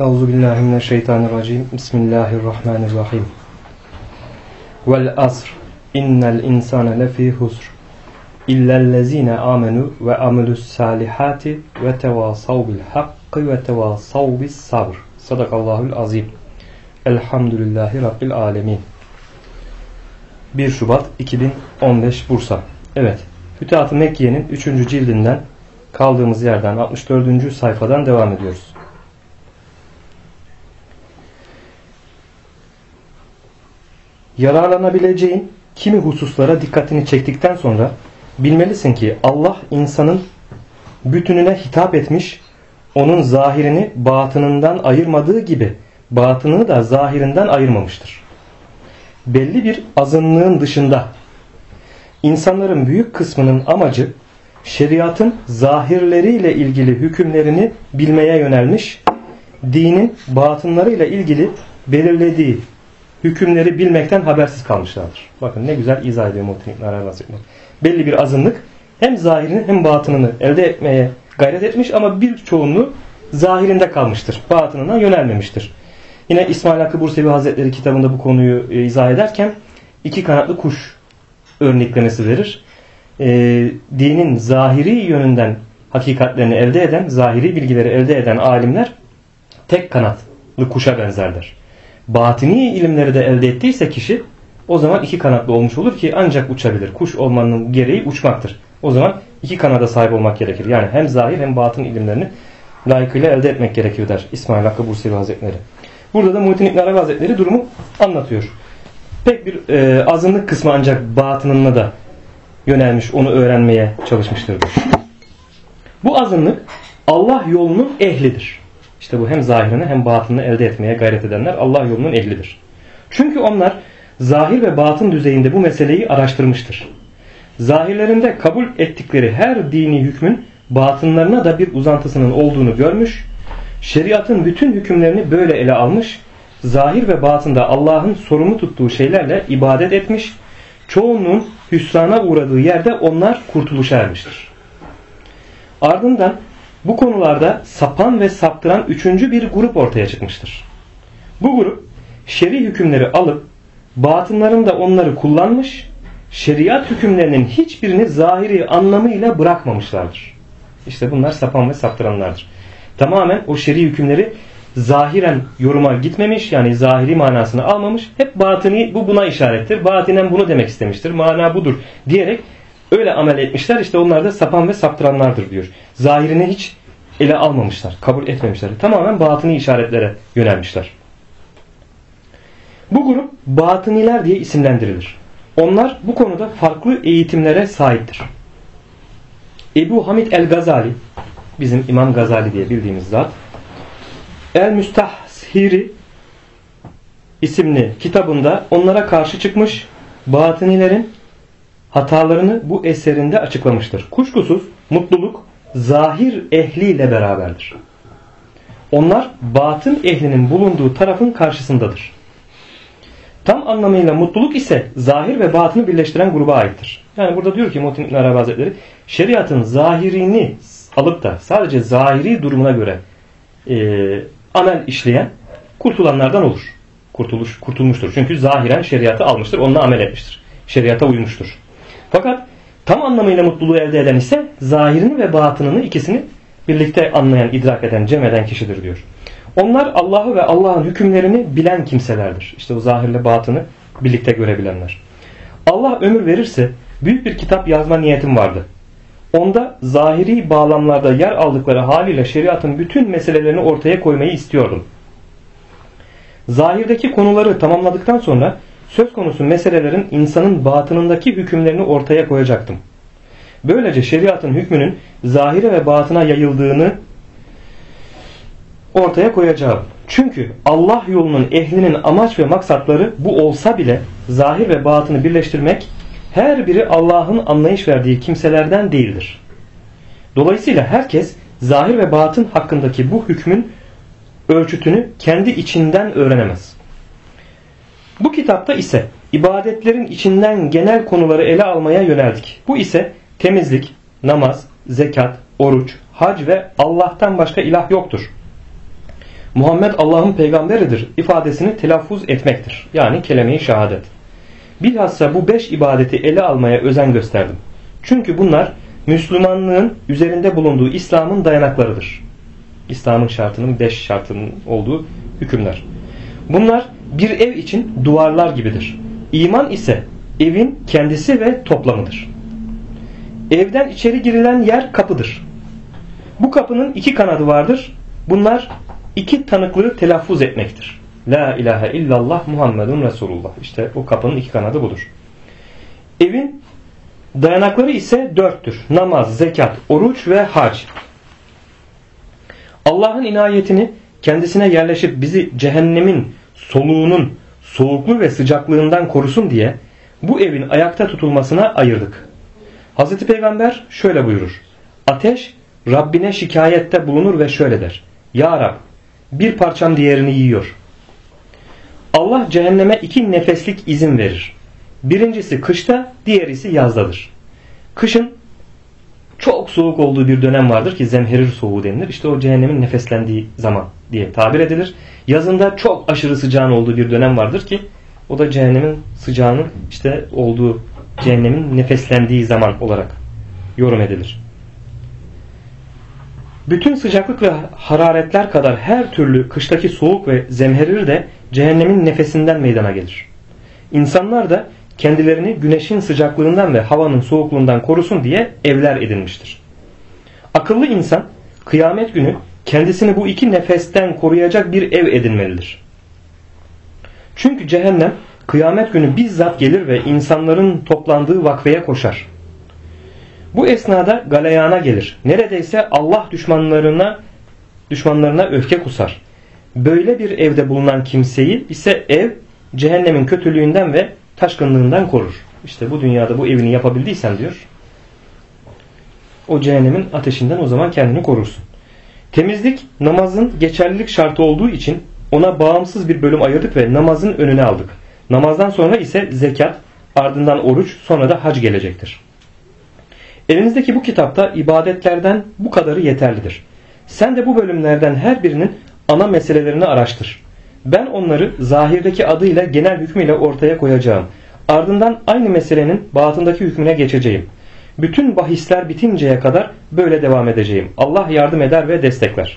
Euzubillahimineşşeytanirracim. Bismillahirrahmanirrahim. Vel asr. İnnel insane lefî husr. İllellezîne amenu ve amilussâlihâti ve tevâsav bil hakkı ve tevâsav bis sabr. Sadakallahul azim. Elhamdülillahi Rabbil alemin. 1 Şubat 2015 Bursa. Evet. Fütuhat-ı Mekkiye'nin 3. cildinden kaldığımız yerden 64. sayfadan devam ediyoruz. Yararlanabileceğin kimi hususlara dikkatini çektikten sonra bilmelisin ki Allah insanın bütününe hitap etmiş, onun zahirini batınından ayırmadığı gibi batınını da zahirinden ayırmamıştır. Belli bir azınlığın dışında insanların büyük kısmının amacı şeriatın zahirleriyle ilgili hükümlerini bilmeye yönelmiş, dinin batınlarıyla ilgili belirlediği hükümleri bilmekten habersiz kalmışlardır. Bakın ne güzel izah ediyor Muhittin İbn Arabi Hazretleri. Belli bir azınlık hem zahirini hem batınını elde etmeye gayret etmiş ama bir çoğunluğu zahirinde kalmıştır. Batınına yönelmemiştir. Yine İsmail Hakkı Bursevi Hazretleri kitabında bu konuyu izah ederken iki kanatlı kuş örneklemesi verir. Dinin zahiri yönünden hakikatlerini elde eden, zahiri bilgileri elde eden alimler tek kanatlı kuşa benzerler. Batini ilimleri de elde ettiyse kişi o zaman iki kanatlı olmuş olur ki ancak uçabilir. Kuş olmanın gereği uçmaktır. O zaman iki kanada sahip olmak gerekir. Yani hem zahir hem batın ilimlerini layıkıyla elde etmek gerekir der İsmail Hakkı Bursevi Hazretleri. Burada da Muhittin İbn Arabi Hazretleri durumu anlatıyor. Pek bir azınlık kısmı ancak batınına da yönelmiş, onu öğrenmeye çalışmıştır. Bu azınlık Allah yolunun ehlidir. İşte bu hem zahirini hem batını elde etmeye gayret edenler Allah yolunun ehlidir. Çünkü onlar zahir ve batın düzeyinde bu meseleyi araştırmıştır. Zahirlerinde kabul ettikleri her dini hükmün batınlarına da bir uzantısının olduğunu görmüş, şeriatın bütün hükümlerini böyle ele almış, zahir ve batında Allah'ın sorumlu tuttuğu şeylerle ibadet etmiş, çoğunluğun hüsrana uğradığı yerde onlar kurtuluşa ermiştir. Ardından bu konularda sapan ve saptıran üçüncü bir grup ortaya çıkmıştır. Bu grup şer'i hükümleri alıp batınlarında onları kullanmış, şeriat hükümlerinin hiçbirini zahiri anlamıyla bırakmamışlardır. İşte bunlar sapan ve saptıranlardır. Tamamen o şer'i hükümleri zahiren yoruma gitmemiş, yani zahiri manasını almamış, hep batini bu buna işarettir, batinen bunu demek istemiştir, mana budur diyerek öyle amel etmişler. İşte onlar da sapan ve saptıranlardır diyor. Zahirini hiç ele almamışlar, kabul etmemişler. Tamamen batini işaretlere yönelmişler. Bu grup batıniler diye isimlendirilir. Onlar bu konuda farklı eğitimlere sahiptir. Ebu Hamid el-Gazali, bizim İmam Gazali diye bildiğimiz zat, El-Müstahhiri isimli kitabında onlara karşı çıkmış, batınilerin hatalarını bu eserinde açıklamıştır. Kuşkusuz mutluluk zahir ehliyle beraberdir. Onlar batın ehlinin bulunduğu tarafın karşısındadır. Tam anlamıyla mutluluk ise zahir ve batını birleştiren gruba aittir. Yani burada diyor ki Muhittin İbn Arabi Hazretleri, şeriatın zahirini alıp da sadece zahiri durumuna göre amel işleyen kurtulanlardan olur. Kurtulmuştur. Çünkü zahiren şeriatı almıştır, onunla amel etmiştir. Şeriata uymuştur. Fakat tam anlamıyla mutluluğu elde eden ise zahirini ve batınını ikisini birlikte anlayan, idrak eden, cem eden kişidir diyor. Onlar Allah'ı ve Allah'ın hükümlerini bilen kimselerdir. İşte o zahirle batını birlikte görebilenler. Allah ömür verirse büyük bir kitap yazma niyetim vardı. Onda zahiri bağlamlarda yer aldıkları haliyle şeriatın bütün meselelerini ortaya koymayı istiyordum. Zahirdeki konuları tamamladıktan sonra söz konusu meselelerin insanın batınındaki hükümlerini ortaya koyacaktım. Böylece şeriatın hükmünün zahire ve batına yayıldığını ortaya koyacağım. Çünkü Allah yolunun ehlinin amaç ve maksatları bu olsa bile zahir ve batını birleştirmek her biri Allah'ın anlayış verdiği kimselerden değildir. Dolayısıyla herkes zahir ve batın hakkındaki bu hükmün ölçütünü kendi içinden öğrenemez. Bu kitapta ise ibadetlerin içinden genel konuları ele almaya yöneldik. Bu ise temizlik, namaz, zekat, oruç, hac ve Allah'tan başka ilah yoktur. Muhammed Allah'ın peygamberidir ifadesini telaffuz etmektir. Yani kelime-i şehadet. Bilhassa bu 5 ibadeti ele almaya özen gösterdim. Çünkü bunlar Müslümanlığın üzerinde bulunduğu İslam'ın dayanaklarıdır. İslam'ın şartının 5 şartının olduğu hükümler. Bunlar bir ev için duvarlar gibidir. İman ise evin kendisi ve toplamıdır. Evden içeri girilen yer kapıdır. Bu kapının 2 kanadı vardır. Bunlar 2 tanıklığı telaffuz etmektir. La ilahe illallah Muhammedun Resulullah. İşte o kapının 2 kanadı budur. Evin dayanakları ise 4'tür. Namaz, zekat, oruç ve hac. Allah'ın inayetini kendisine yerleşip bizi cehennemin soluğunun soğukluğu ve sıcaklığından korusun diye bu evin ayakta tutulmasına ayırdık. Hazreti Peygamber şöyle buyurur. Ateş Rabbine şikayette bulunur ve şöyle der. Ya Rab, bir parçam diğerini yiyor. Allah cehenneme 2 nefeslik izin verir. Birincisi kışta, diğerisi yazdadır. Kışın çok soğuk olduğu bir dönem vardır ki zemherir soğuğu denilir. İşte o cehennemin nefeslendiği zaman diye tabir edilir. Yazında çok aşırı sıcağın olduğu bir dönem vardır ki o da cehennemin sıcağının işte olduğu, cehennemin nefeslendiği zaman olarak yorum edilir. Bütün sıcaklık ve hararetler kadar her türlü kıştaki soğuk ve zemherir de cehennemin nefesinden meydana gelir. İnsanlar da kendilerini güneşin sıcaklığından ve havanın soğukluğundan korusun diye evler edinmiştir. Akıllı insan kıyamet günü kendisini bu 2 nefesten koruyacak bir ev edinmelidir. Çünkü cehennem kıyamet günü bizzat gelir ve insanların toplandığı vakfeye koşar. Bu esnada galeyana gelir. Neredeyse Allah düşmanlarına öfke kusar. Böyle bir evde bulunan kimseyi ise ev cehennemin kötülüğünden ve taşkınlığından korur. İşte bu dünyada bu evini yapabildiysen diyor, o cehennemin ateşinden o zaman kendini korursun. Temizlik namazın geçerlilik şartı olduğu için ona bağımsız bir bölüm ayırdık ve namazın önüne aldık. Namazdan sonra ise zekat, ardından oruç, sonra da hac gelecektir. Elinizdeki bu kitapta ibadetlerden bu kadarı yeterlidir. Sen de bu bölümlerden her birinin ana meselelerini araştır. Ben onları zahirdeki adıyla genel hükmüyle ortaya koyacağım. Ardından aynı meselenin batındaki hükmüne geçeceğim. Bütün bahisler bitinceye kadar böyle devam edeceğim. Allah yardım eder ve destekler.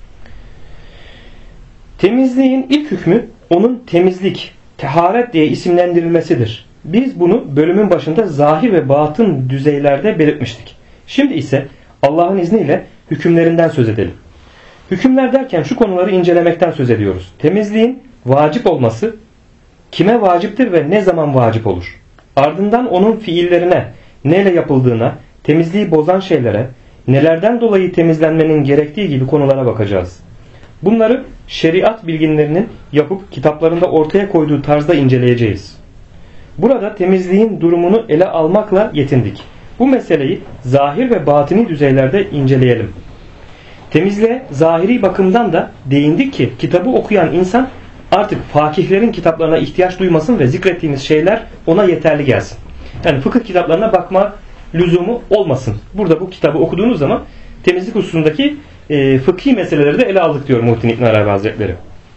Temizliğin ilk hükmü onun temizlik, teharet diye isimlendirilmesidir. Biz bunu bölümün başında zahir ve batın düzeylerde belirtmiştik. Şimdi ise Allah'ın izniyle hükümlerinden söz edelim. Hükümler derken şu konuları incelemekten söz ediyoruz. Temizliğin vacip olması, kime vaciptir ve ne zaman vacip olur? Ardından onun fiillerine, neyle yapıldığına, temizliği bozan şeylere, nelerden dolayı temizlenmenin gerektiği gibi konulara bakacağız. Bunları şeriat bilginlerinin yapıp kitaplarında ortaya koyduğu tarzda inceleyeceğiz. Burada temizliğin durumunu ele almakla yetindik. Bu meseleyi zahir ve batini düzeylerde inceleyelim. Temizliğe zahiri bakımdan da değindik ki kitabı okuyan insan artık fakihlerin kitaplarına ihtiyaç duymasın ve zikrettiğimiz şeyler ona yeterli gelsin. Yani fıkıh kitaplarına bakma lüzumu olmasın. Burada bu kitabı okuduğunuz zaman temizlik hususundaki fıkhi meseleleri de ele aldık diyor Muhittin İbn Arabi Hazretleri.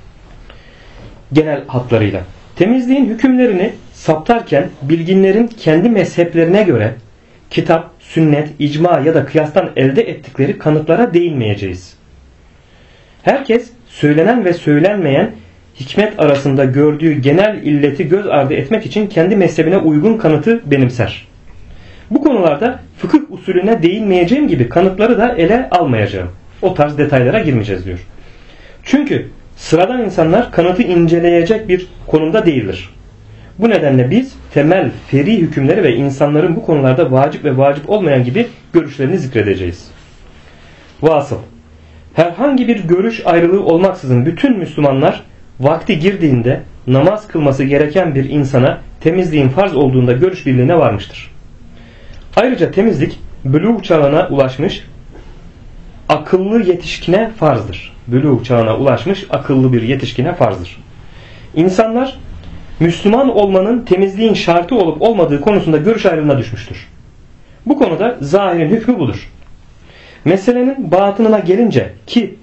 Genel hatlarıyla. Temizliğin hükümlerini saptarken bilginlerin kendi mezheplerine göre kitap, sünnet, icma ya da kıyastan elde ettikleri kanıtlara değinmeyeceğiz. Herkes söylenen ve söylenmeyen hikmet arasında gördüğü genel illeti göz ardı etmek için kendi mezhebine uygun kanıtı benimser. Bu konularda fıkıh usulüne değinmeyeceğim gibi kanıtları da ele almayacağım. O tarz detaylara girmeyeceğiz diyor. Çünkü sıradan insanlar kanıtı inceleyecek bir konumda değildir. Bu nedenle biz temel feri hükümleri ve insanların bu konularda vacip ve vacip olmayan gibi görüşlerini zikredeceğiz. Vasıl. Herhangi bir görüş ayrılığı olmaksızın bütün Müslümanlar vakti girdiğinde namaz kılması gereken bir insana temizliğin farz olduğunda görüş birliğine varmıştır. Ayrıca temizlik buluğ çağına ulaşmış akıllı yetişkine farzdır. Buluğ çağına ulaşmış akıllı bir yetişkine farzdır. İnsanlar Müslüman olmanın temizliğin şartı olup olmadığı konusunda görüş ayrılığına düşmüştür. Bu konuda zahirin hükmü budur. Meselenin batınına gelince ki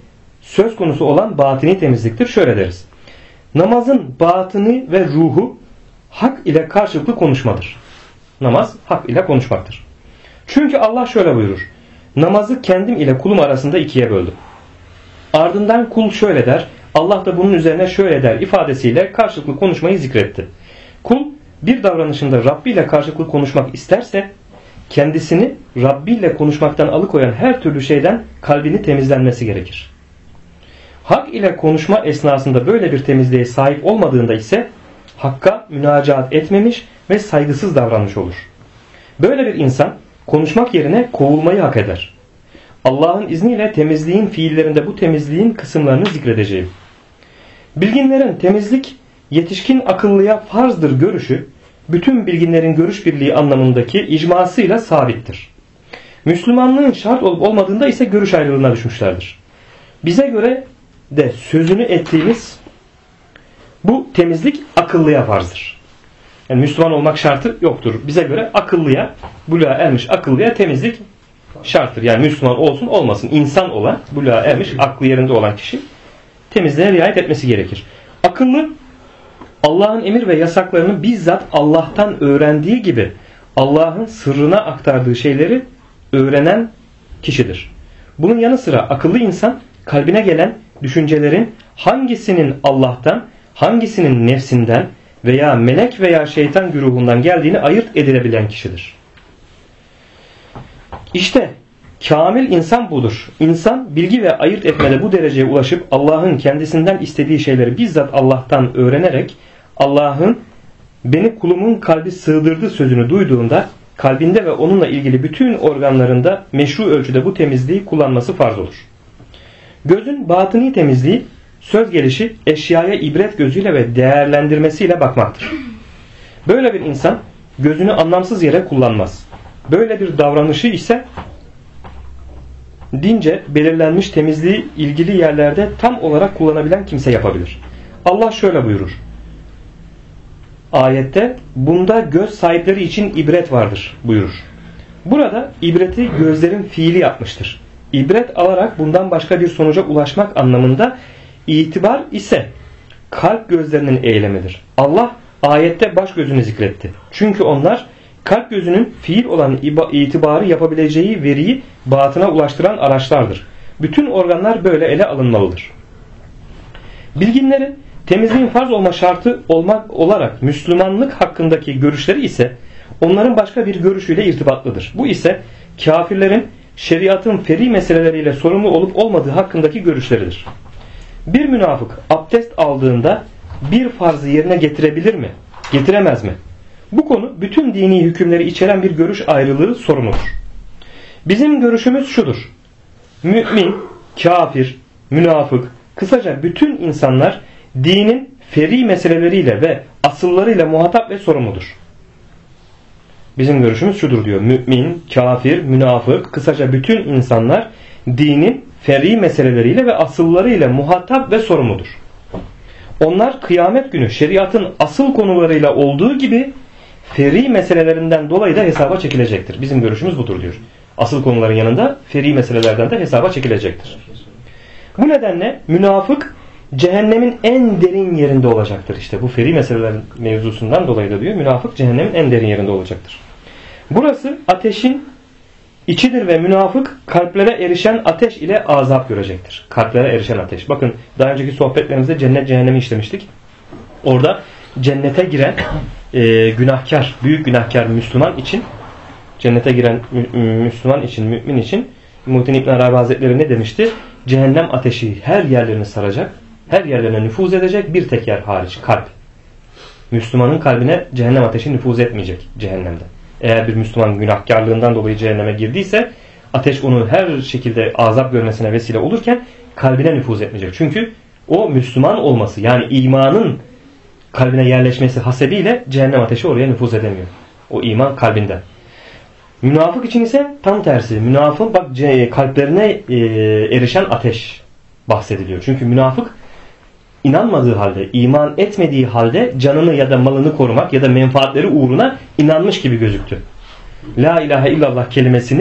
söz konusu olan batini temizliktir. Şöyle deriz. Namazın batını ve ruhu hak ile karşılıklı konuşmadır. Namaz hak ile konuşmaktır. Çünkü Allah şöyle buyurur. Namazı kendim ile kulum arasında ikiye böldüm. Ardından kul şöyle der. Allah da bunun üzerine şöyle der ifadesiyle karşılıklı konuşmayı zikretti. Kul bir davranışında Rabbi ile karşılıklı konuşmak isterse kendisini Rabbi ile konuşmaktan alıkoyan her türlü şeyden kalbini temizlenmesi gerekir. Hak ile konuşma esnasında böyle bir temizliğe sahip olmadığında ise Hakk'a münacaat etmemiş ve saygısız davranmış olur. Böyle bir insan konuşmak yerine kovulmayı hak eder. Allah'ın izniyle temizliğin fiillerinde bu temizliğin kısımlarını zikredeceğim. Bilginlerin temizlik yetişkin akıllıya farzdır görüşü, bütün bilginlerin görüş birliği anlamındaki icmasıyla sabittir. Müslümanlığın şart olup olmadığında ise görüş ayrılığına düşmüşlerdir. Bize göre de sözünü ettiğimiz bu temizlik akıllıya farzdır. Yani Müslüman olmak şartı yoktur. Bize göre akıllıya, buluğa ermiş akıllıya temizlik şarttır. Yani Müslüman olsun olmasın insan olan, buluğa ermiş aklı yerinde olan kişi temizliğe riayet etmesi gerekir. Akıllı Allah'ın emir ve yasaklarını bizzat Allah'tan öğrendiği gibi Allah'ın sırrına aktardığı şeyleri öğrenen kişidir. Bunun yanı sıra akıllı insan kalbine gelen düşüncelerin hangisinin Allah'tan, hangisinin nefsinden veya melek veya şeytan güruhundan geldiğini ayırt edilebilen kişidir. İşte kamil insan budur. İnsan bilgi ve ayırt etmede bu dereceye ulaşıp Allah'ın kendisinden istediği şeyleri bizzat Allah'tan öğrenerek Allah'ın beni kulumun kalbi sığdırdı sözünü duyduğunda kalbinde ve onunla ilgili bütün organlarında meşru ölçüde bu temizliği kullanması farz olur. Gözün batıni temizliği söz gelişi eşyaya ibret gözüyle ve değerlendirmesiyle bakmaktır. Böyle bir insan gözünü anlamsız yere kullanmaz. Böyle bir davranışı ise dince belirlenmiş temizliği ilgili yerlerde tam olarak kullanabilen kimse yapabilir. Allah şöyle buyurur. Ayette bunda göz sahipleri için ibret vardır buyurur. Burada ibreti gözlerin fiili yapmıştır. İbret alarak bundan başka bir sonuca ulaşmak anlamında, itibar ise kalp gözlerinin eylemidir. Allah ayette baş gözünü zikretti. Çünkü onlar kalp gözünün fiil olan itibarı yapabileceği veriyi batına ulaştıran araçlardır. Bütün organlar böyle ele alınmalıdır. Bilginlerin temizliğin farz olma şartı olmak olarak Müslümanlık hakkındaki görüşleri ise onların başka bir görüşüyle irtibatlıdır. Bu ise kafirlerin şeriatın feri meseleleriyle sorumlu olup olmadığı hakkındaki görüşleridir. Bir münafık abdest aldığında bir farzı yerine getirebilir mi? Getiremez mi? Bu konu bütün dini hükümleri içeren bir görüş ayrılığı sorunudur. Bizim görüşümüz şudur. Mümin, kafir, münafık, kısaca bütün insanlar dinin feri meseleleriyle ve asıllarıyla muhatap ve sorumludur. Bizim görüşümüz şudur diyor. Mümin, kafir, münafık, kısaca bütün insanlar dinin feri meseleleriyle ve asıllarıyla muhatap ve sorumludur. Onlar kıyamet günü şeriatın asıl konularıyla olduğu gibi feri meselelerinden dolayı da hesaba çekilecektir. Bizim görüşümüz budur diyor. Asıl konuların yanında feri meselelerden de hesaba çekilecektir. Bu nedenle münafık cehennemin en derin yerinde olacaktır. İşte bu feri meselelerin mevzusundan dolayı da diyor münafık cehennemin en derin yerinde olacaktır. Burası ateşin içidir ve münafık kalplere erişen ateş ile azap görecektir. Kalplere erişen ateş. Bakın daha önceki sohbetlerimizde cennet cehennemi işlemiştik. Orada cennete giren günahkar, büyük günahkar Müslüman için, cennete giren Müslüman için, mümin için Muhittin İbn Arabi Hazretleri ne demişti? Cehennem ateşi her yerlerini saracak, her yerlerine nüfuz edecek, bir tek yer hariç, kalp. Müslümanın kalbine cehennem ateşi nüfuz etmeyecek cehennemde. Eğer bir Müslüman günahkarlığından dolayı cehenneme girdiyse ateş onu her şekilde azap görmesine vesile olurken kalbine nüfuz etmeyecek. Çünkü o Müslüman olması, yani imanın kalbine yerleşmesi hasebiyle cehennem ateşi oraya nüfuz edemiyor. O iman kalbinde. Münafık için ise tam tersi. Münafık bak kalplerine erişen ateş bahsediliyor. Çünkü münafık inanmadığı halde, iman etmediği halde canını ya da malını korumak ya da menfaatleri uğruna inanmış gibi gözüktü. La ilahe illallah kelimesini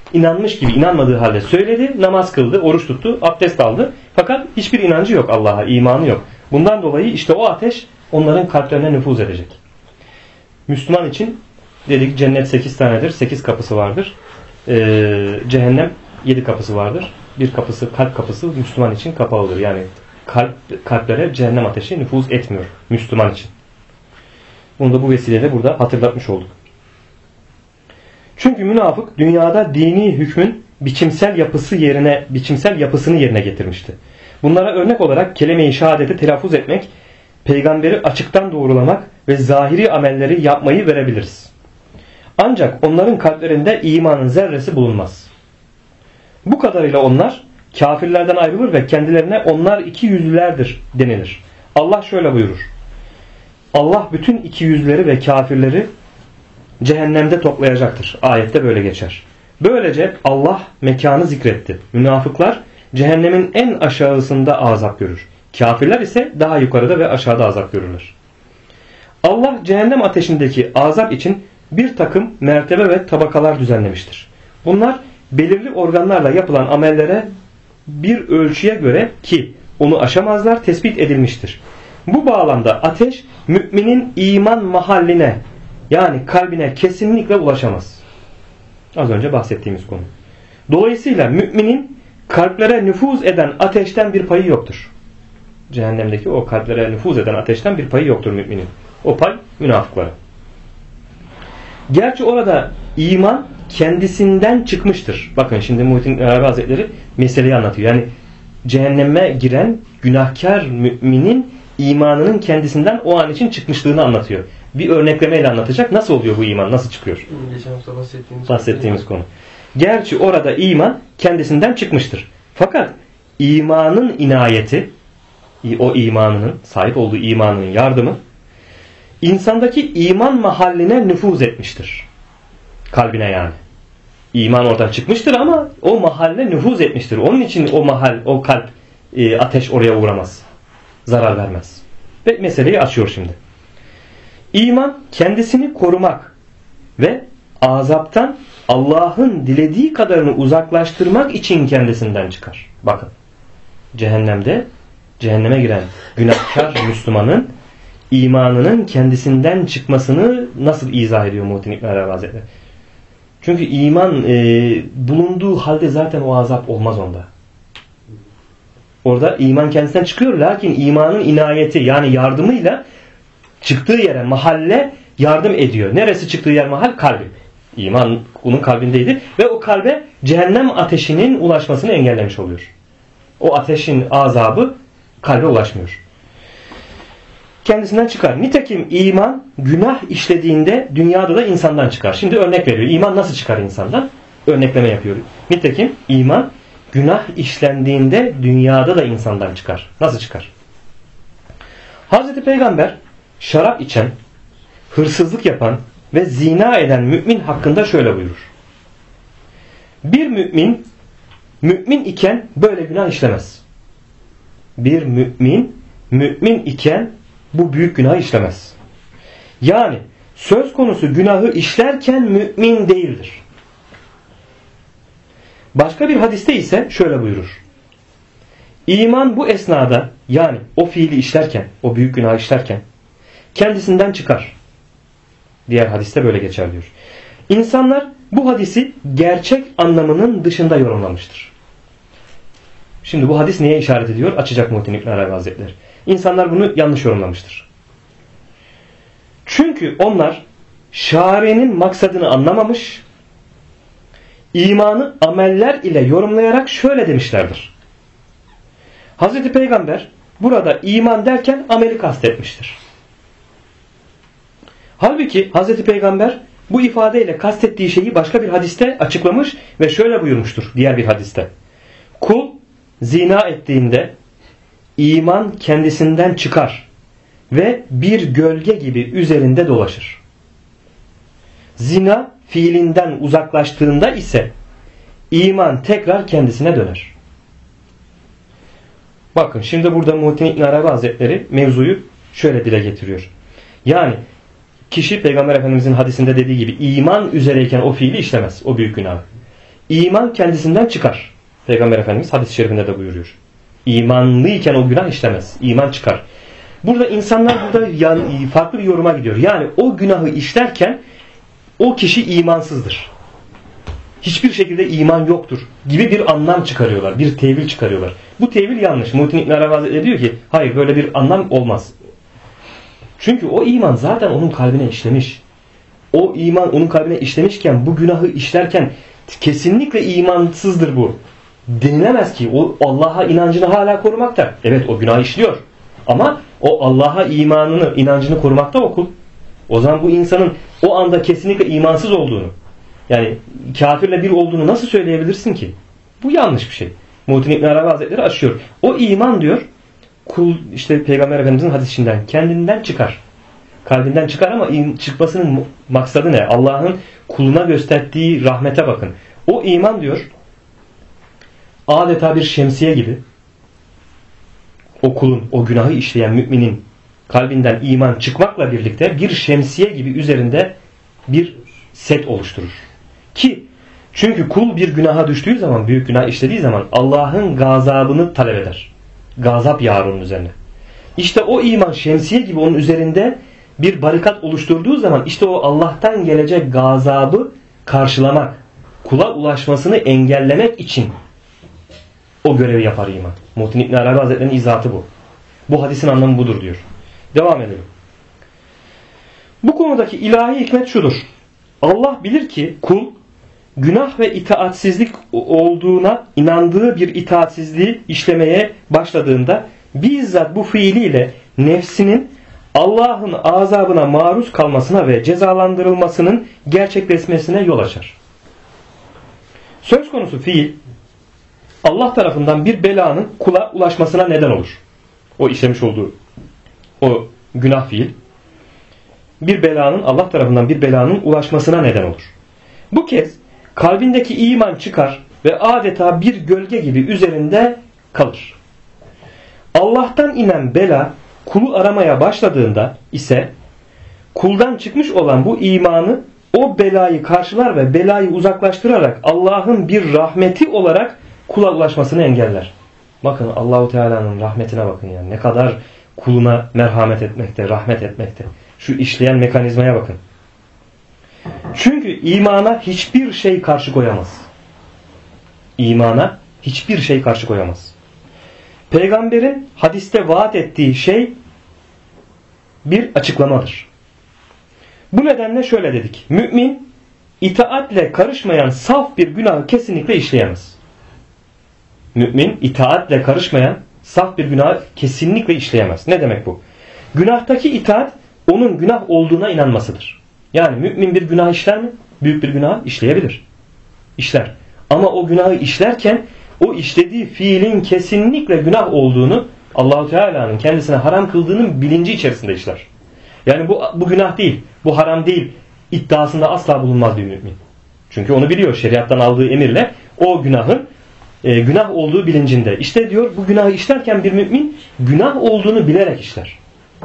İnanmış gibi inanmadığı halde söyledi, namaz kıldı, oruç tuttu, abdest aldı. Fakat hiçbir inancı yok Allah'a, imanı yok. Bundan dolayı işte o ateş onların kalplerine nüfuz edecek. Müslüman için dedik cennet 8 tanedir, 8 kapısı vardır. Cehennem 7 kapısı vardır. Bir kapısı, kalp kapısı Müslüman için kapalıdır. Yani kalplere cehennem ateşi nüfuz etmiyor Müslüman için. Bunu da bu vesileyle burada hatırlatmış olduk. Çünkü münafık dünyada dini hükmün biçimsel yapısını yerine getirmişti. Bunlara örnek olarak kelime-i şehadeti telaffuz etmek, peygamberi açıktan doğrulamak ve zahiri amelleri yapmayı verebiliriz. Ancak onların kalplerinde imanın zerresi bulunmaz. Bu kadarıyla onlar kafirlerden ayrılır ve kendilerine onlar iki yüzlülerdir denilir. Allah şöyle buyurur. Allah bütün iki yüzleri ve kafirleri cehennemde toplayacaktır. Ayette böyle geçer. Böylece Allah mekanı zikretti. Münafıklar cehennemin en aşağısında azap görür. Kafirler ise daha yukarıda ve aşağıda azap görürler. Allah cehennem ateşindeki azap için bir takım mertebe ve tabakalar düzenlemiştir. Bunlar belirli organlarla yapılan amellere bir ölçüye göre ki onu aşamazlar tespit edilmiştir. Bu bağlamda ateş müminin iman mahalline yani kalbine kesinlikle ulaşamaz. Az önce bahsettiğimiz konu. Dolayısıyla müminin kalplere nüfuz eden ateşten bir payı yoktur. Cehennemdeki o kalplere nüfuz eden ateşten bir payı yoktur müminin. O pay münafıklara. Gerçi orada iman kendisinden çıkmıştır. Bakın şimdi Muhittin Arabi Hazretleri meseleyi anlatıyor. Yani cehenneme giren günahkar müminin imanının kendisinden o an için çıkmışlığını anlatıyor. Bir örneklemeyle anlatacak. Nasıl oluyor bu iman? Nasıl çıkıyor? Geçen hafta bahsettiğimiz konu. Gerçi orada iman kendisinden çıkmıştır. Fakat imanın inayeti, o imanının, sahip olduğu imanın yardımı insandaki iman mahalline nüfuz etmiştir. Kalbine yani. İman oradan çıkmıştır ama o mahalle nüfuz etmiştir. Onun için o mahal, o kalp, ateş oraya uğramaz. Zarar vermez. Ve meseleyi açıyor şimdi. İman kendisini korumak ve azaptan Allah'ın dilediği kadarını uzaklaştırmak için kendisinden çıkar. Bakın. Cehenneme giren günahkar Müslümanın imanının kendisinden çıkmasını nasıl izah ediyor Muhittin İbn Arabi Hazretleri? Çünkü iman bulunduğu halde zaten o azap olmaz onda. Orada iman kendisinden çıkıyor. Lakin imanın inayeti yani yardımıyla çıktığı yere mahalle yardım ediyor. Neresi çıktığı yer mahal? Kalbi. İman onun kalbindeydi. Ve o kalbe cehennem ateşinin ulaşmasını engellemiş oluyor. O ateşin azabı kalbe ulaşmıyor. Kendisinden çıkar. Nitekim iman günah işlediğinde dünyada da insandan çıkar. Şimdi örnek veriyor. İman nasıl çıkar insandan? Örnekleme yapıyor. Nitekim iman günah işlendiğinde dünyada da insandan çıkar. Nasıl çıkar? Hazreti Peygamber şarap içen, hırsızlık yapan ve zina eden mümin hakkında şöyle buyurur. Bir mümin iken böyle günah işlemez. Bir mümin iken bu büyük günah işlemez. Yani söz konusu günahı işlerken mümin değildir. Başka bir hadiste ise şöyle buyurur. İman bu esnada yani o fiili işlerken, o büyük günah işlerken kendisinden çıkar. Diğer hadiste böyle geçer diyor. İnsanlar bu hadisi gerçek anlamının dışında yorumlamıştır. Şimdi bu hadis neye işaret ediyor? Açacak Muhittin İbn Arabi Hazretleri. İnsanlar bunu yanlış yorumlamıştır. Çünkü onlar şari'nin maksadını anlamamış, imanı ameller ile yorumlayarak şöyle demişlerdir. Hazreti Peygamber burada iman derken ameli kastetmiştir. Halbuki Hazreti Peygamber bu ifadeyle kastettiği şeyi başka bir hadiste açıklamış ve şöyle buyurmuştur diğer bir hadiste. Kul zina ettiğinde iman kendisinden çıkar ve bir gölge gibi üzerinde dolaşır. Zina fiilinden uzaklaştığında ise iman tekrar kendisine döner. Bakın şimdi burada Muhittin İbn Arabi Hazretleri mevzuyu şöyle dile getiriyor. Yani kişi Peygamber Efendimizin hadisinde dediği gibi iman üzereyken o fiili işlemez. O büyük günah. iman kendisinden çıkar. Peygamber Efendimiz hadis-i şerifinde de buyuruyor. İmanlıyken o günah işlemez. İman çıkar. Burada insanlar farklı bir yoruma gidiyor. Yani o günahı işlerken o kişi imansızdır. Hiçbir şekilde iman yoktur gibi bir anlam çıkarıyorlar. Bir tevil çıkarıyorlar. Bu tevil yanlış. Muhittin İbn Arabi Hazretleri diyor ki hayır, böyle bir anlam olmaz. Çünkü o iman zaten onun kalbine işlemiş. O iman onun kalbine işlemişken bu günahı işlerken kesinlikle imansızdır bu denilemez ki. O Allah'a inancını hala korumakta. Evet, o günah işliyor. Ama o Allah'a imanını, inancını korumakta o kul. O zaman bu insanın o anda kesinlikle imansız olduğunu, yani kafirle bir olduğunu nasıl söyleyebilirsin ki? Bu yanlış bir şey. Muhittin İbn Arabi Hazretleri açıyor. O iman diyor, kul işte Peygamber Efendimizin hadisinden kendinden çıkar. Kalbinden çıkar ama çıkmasının maksadı ne? Allah'ın kuluna gösterdiği rahmete bakın. O iman diyor adeta bir şemsiye gibi o kulun, o günahı işleyen müminin kalbinden iman çıkmakla birlikte bir şemsiye gibi üzerinde bir set oluşturur. Ki çünkü kul bir günaha düştüğü zaman, büyük günah işlediği zaman Allah'ın gazabını talep eder. Gazap yağar onun üzerine. İşte o iman şemsiye gibi onun üzerinde bir barikat oluşturduğu zaman işte o Allah'tan gelecek gazabı karşılamak, kula ulaşmasını engellemek için o görevi yapar iman. Muhittin İbn Arabi Hazretleri'nin izahatı bu. Bu hadisin anlamı budur diyor. Devam edelim. Bu konudaki ilahi hikmet şudur. Allah bilir ki kul günah ve itaatsizlik olduğuna inandığı bir itaatsizliği işlemeye başladığında bizzat bu fiiliyle nefsinin Allah'ın azabına maruz kalmasına ve cezalandırılmasının gerçekleşmesine yol açar. Söz konusu fiil Allah tarafından bir belanın kula ulaşmasına neden olur. O işlemiş olduğu o günah fiil bir belanın, Allah tarafından bir belanın ulaşmasına neden olur. Bu kez kalbindeki iman çıkar ve adeta bir gölge gibi üzerinde kalır. Allah'tan inen bela kulu aramaya başladığında ise kuldan çıkmış olan bu imanı o belayı karşılar ve belayı uzaklaştırarak Allah'ın bir rahmeti olarak kula ulaşmasını engeller. Bakın Allahu Teala'nın rahmetine bakın yani. Ne kadar kuluna merhamet etmekte, rahmet etmekte. Şu işleyen mekanizmaya bakın. Çünkü imana hiçbir şey karşı koyamaz. İmana hiçbir şey karşı koyamaz. Peygamberin hadiste vaat ettiği şey bir açıklamadır. Bu nedenle şöyle dedik. Mümin itaatle karışmayan saf bir günahı kesinlikle işleyemez. Mümin itaatle karışmayan saf bir günahı kesinlikle işleyemez. Ne demek bu? Günahtaki itaat onun günah olduğuna inanmasıdır. Yani mümin bir günah işler mi? Büyük bir günah işleyebilir. İşler. Ama o günahı işlerken o işlediği fiilin kesinlikle günah olduğunu, Allah-u Teala'nın kendisine haram kıldığının bilinci içerisinde işler. Yani bu günah değil, bu haram değil iddiasında asla bulunmaz bir mümin. Çünkü onu biliyor, şeriattan aldığı emirle o günahın günah olduğu bilincinde. İşte diyor bu günahı işlerken bir mümin günah olduğunu bilerek işler.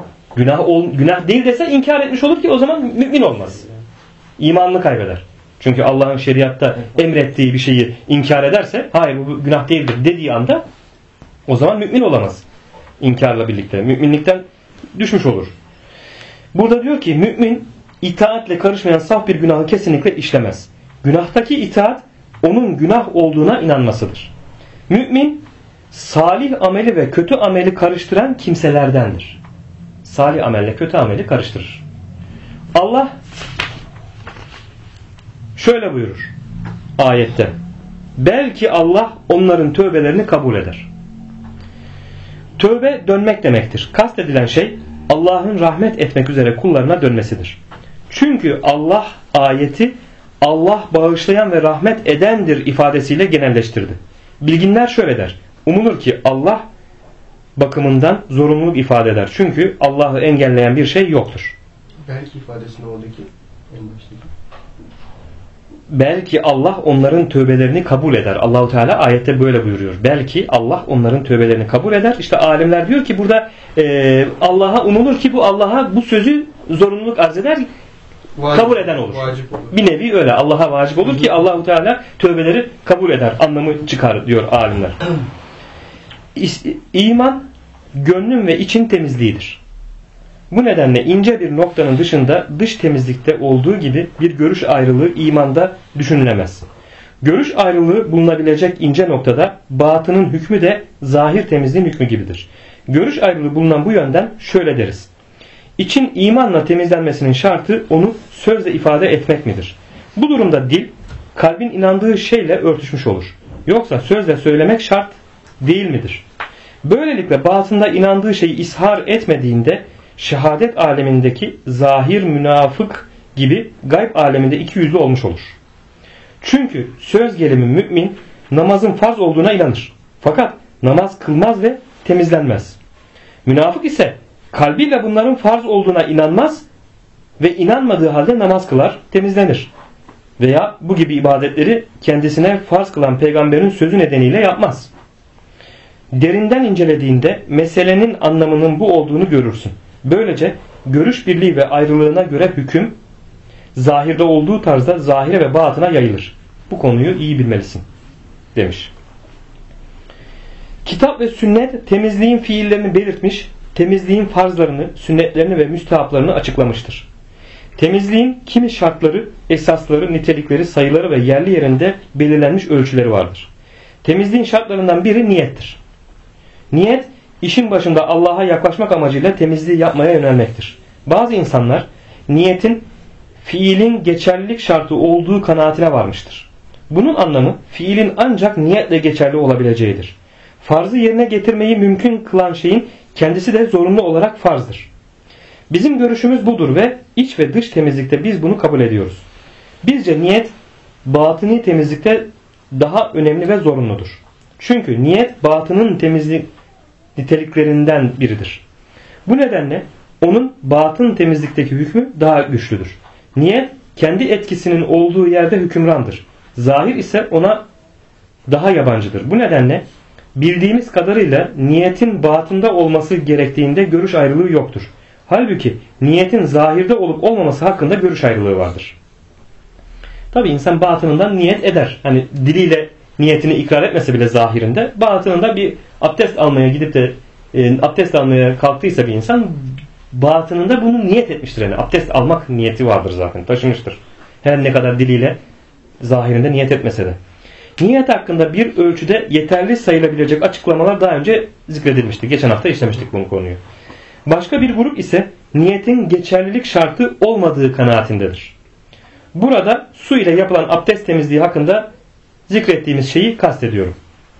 Günah değil dese inkar etmiş olur ki o zaman mümin olmaz. İmanını kaybeder. Çünkü Allah'ın şeriatta emrettiği bir şeyi inkar ederse hayır bu günah değildir dediği anda o zaman mümin olamaz. İnkarla birlikte. Müminlikten düşmüş olur. Burada diyor ki mümin itaatle karışmayan saf bir günahı kesinlikle işlemez. Günahtaki itaat onun günah olduğuna inanmasıdır. Mümin salih ameli ve kötü ameli karıştıran kimselerdendir. Salih amelle kötü ameli karıştırır. Allah şöyle buyurur ayette. Belki Allah onların tövbelerini kabul eder. Tövbe dönmek demektir. Kastedilen şey Allah'ın rahmet etmek üzere kullarına dönmesidir. Çünkü Allah ayeti Allah bağışlayan ve rahmet edendir ifadesiyle genelleştirdi. Bilginler şöyle der. Umulur ki Allah bakımından zorunluluk ifade eder. Çünkü Allah'ı engelleyen bir şey yoktur. Belki ifadesini oradaki en baştaki. Belki Allah onların tövbelerini kabul eder. Allahu Teala ayette böyle buyuruyor. Belki Allah onların tövbelerini kabul eder. İşte alimler diyor ki burada Allah'a umulur ki bu Allah'a bu sözü zorunluluk arz eder. kabul eden olur. Vacip olur. Bir nevi öyle. Allah'a vacip olur ki Allahu Teala tövbeleri kabul eder. Anlamı çıkar diyor alimler. İman gönlün ve için temizliğidir. Bu nedenle ince bir noktanın dışında dış temizlikte olduğu gibi bir görüş ayrılığı imanda düşünülemez. Görüş ayrılığı bulunabilecek ince noktada batının hükmü de zahir temizliğin hükmü gibidir. Görüş ayrılığı bulunan bu yönden şöyle deriz. İçin imanla temizlenmesinin şartı onu sözle ifade etmek midir? Bu durumda dil kalbin inandığı şeyle örtüşmüş olur. Yoksa sözle söylemek şart değil midir? Böylelikle batında inandığı şeyi ishar etmediğinde şehadet alemindeki zahir münafık gibi gayb aleminde iki yüzlü olmuş olur. Çünkü söz gelimi mümin namazın farz olduğuna inanır. Fakat namaz kılmaz ve temizlenmez. Münafık ise kalbiyle bunların farz olduğuna inanmaz ve inanmadığı halde namaz kılar, temizlenir. Veya bu gibi ibadetleri kendisine farz kılan peygamberin sözü nedeniyle yapmaz. Derinden incelediğinde meselenin anlamının bu olduğunu görürsün. Böylece görüş birliği ve ayrılığına göre hüküm zahirde olduğu tarzda zahire ve batına yayılır. Bu konuyu iyi bilmelisin demiş. Kitap ve sünnet temizliğin fiillerini belirtmiş, temizliğin farzlarını, sünnetlerini ve müstehaplarını açıklamıştır. Temizliğin kimi şartları, esasları, nitelikleri, sayıları ve yerli yerinde belirlenmiş ölçüleri vardır. Temizliğin şartlarından biri niyettir. Niyet, işin başında Allah'a yaklaşmak amacıyla temizliği yapmaya yönelmektir. Bazı insanlar niyetin fiilin geçerlilik şartı olduğu kanaatine varmıştır. Bunun anlamı fiilin ancak niyetle geçerli olabileceğidir. Farzı yerine getirmeyi mümkün kılan şeyin kendisi de zorunlu olarak farzdır. Bizim görüşümüz budur ve iç ve dış temizlikte biz bunu kabul ediyoruz. Bizce niyet batini temizlikte daha önemli ve zorunludur. Çünkü niyet batının temizlik niteliklerinden biridir. Bu nedenle onun batın temizlikteki hükmü daha güçlüdür. Niyet kendi etkisinin olduğu yerde hükümrandır. Zahir ise ona daha yabancıdır. Bu nedenle bildiğimiz kadarıyla niyetin batında olması gerektiğinde görüş ayrılığı yoktur. Halbuki niyetin zahirde olup olmaması hakkında görüş ayrılığı vardır. Tabi insan batınından niyet eder. Hani diliyle niyetini ikrar etmese bile zahirinde, batınında bir abdest almaya gidip de abdest almaya kalktıysa bir insan batınında bunu niyet etmiştir. Yani abdest almak niyeti vardır zaten, taşımıştır. Her ne kadar diliyle zahirinde niyet etmese de. Niyet hakkında bir ölçüde yeterli sayılabilecek açıklamalar daha önce zikredilmişti. Geçen hafta işlemiştik bu konuyu. Başka bir grup ise niyetin geçerlilik şartı olmadığı kanaatindedir. Burada su ile yapılan abdest temizliği hakkında zikrettiğimiz şeyi kastediyorum.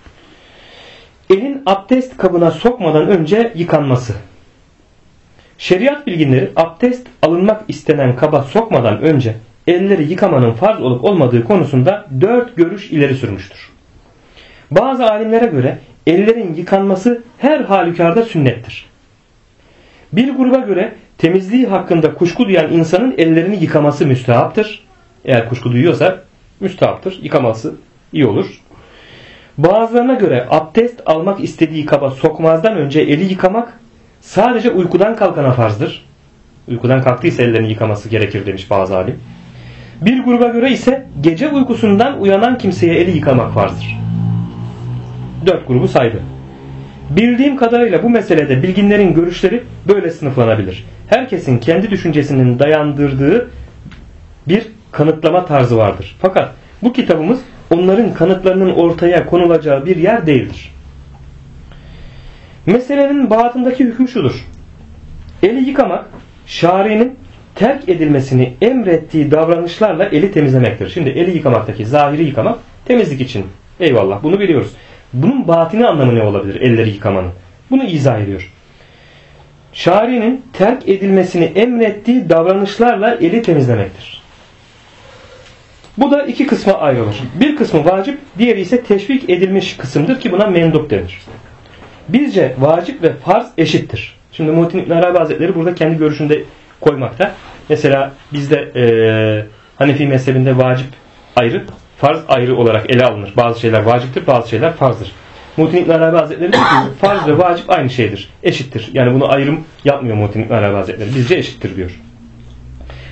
Elin abdest kabına sokmadan önce yıkanması. Şeriat bilginleri abdest alınmak istenen kaba sokmadan önce elleri yıkamanın farz olup olmadığı konusunda 4 görüş ileri sürmüştür. Bazı alimlere göre ellerin yıkanması her halükarda sünnettir. Bir gruba göre temizliği hakkında kuşku duyan insanın ellerini yıkaması müstehaptır. Eğer kuşku duyuyorsa müstehaptır. Yıkaması iyi olur. Bazılarına göre abdest almak istediği kaba sokmazdan önce eli yıkamak sadece uykudan kalkana farzdır. Uykudan kalktıysa ellerini yıkaması gerekir demiş bazı alim. Bir gruba göre ise gece uykusundan uyanan kimseye eli yıkamak farzdır. 4 grubu saydı. Bildiğim kadarıyla bu meselede bilginlerin görüşleri böyle sınıflanabilir. Herkesin kendi düşüncesinin dayandırdığı bir kanıtlama tarzı vardır. Fakat bu kitabımız onların kanıtlarının ortaya konulacağı bir yer değildir. Meselenin batındaki hükmü şudur. Eli yıkamak, şari'nin terk edilmesini emrettiği davranışlarla eli temizlemektir. Şimdi eli yıkamaktaki zahiri yıkamak temizlik için. Eyvallah, bunu biliyoruz. Bunun batini anlamı ne olabilir elleri yıkamanın? Bunu izah ediyor. Şari'nin terk edilmesini emrettiği davranışlarla eli temizlemektir. Bu da 2 kısma ayrılır. Bir kısmı vacip, diğeri ise teşvik edilmiş kısımdır ki buna mendup denir. Bizce vacip ve farz eşittir. Şimdi Muhittin İbn Arabi Hazretleri burada kendi görüşünde koymakta. Mesela bizde Hanefi mezhebinde vacip ayrı, farz ayrı olarak ele alınır. Bazı şeyler vaciptir, bazı şeyler farzdır. Muhittin İbn Arabi Hazretleri diyor ki farz ve vacip aynı şeydir, eşittir. Yani bunu ayrım yapmıyor Muhittin İbn Arabi Hazretleri. Bizce eşittir diyor.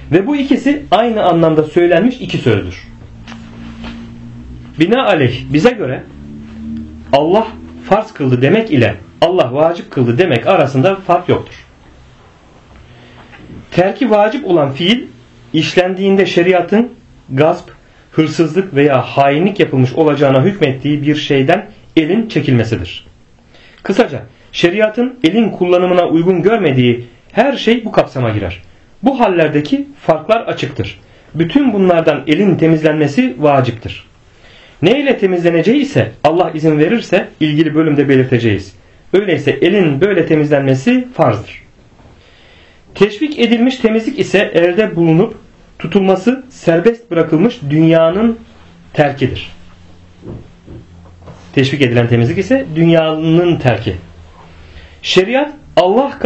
Ve bu ikisi aynı anlamda söylenmiş iki sözdür. Binaenaleyh bize göre Allah farz kıldı demek ile Allah vacip kıldı demek arasında fark yoktur. Terki vacip olan fiil işlendiğinde şeriatın gasp, hırsızlık veya hainlik yapılmış olacağına hükmettiği bir şeyden elin çekilmesidir. Kısaca şeriatın elin kullanımına uygun görmediği her şey bu kapsama girer. Bu hallerdeki farklar açıktır. Bütün bunlardan elin temizlenmesi vaciptir. Ne ile temizleneceği ise Allah izin verirse ilgili bölümde belirteceğiz. Öyleyse elin böyle temizlenmesi farzdır. Teşvik edilmiş temizlik ise elde bulunup tutulması serbest bırakılmış dünyanın terkidir. Teşvik edilen temizlik ise dünyanın terki. Şeriat Allah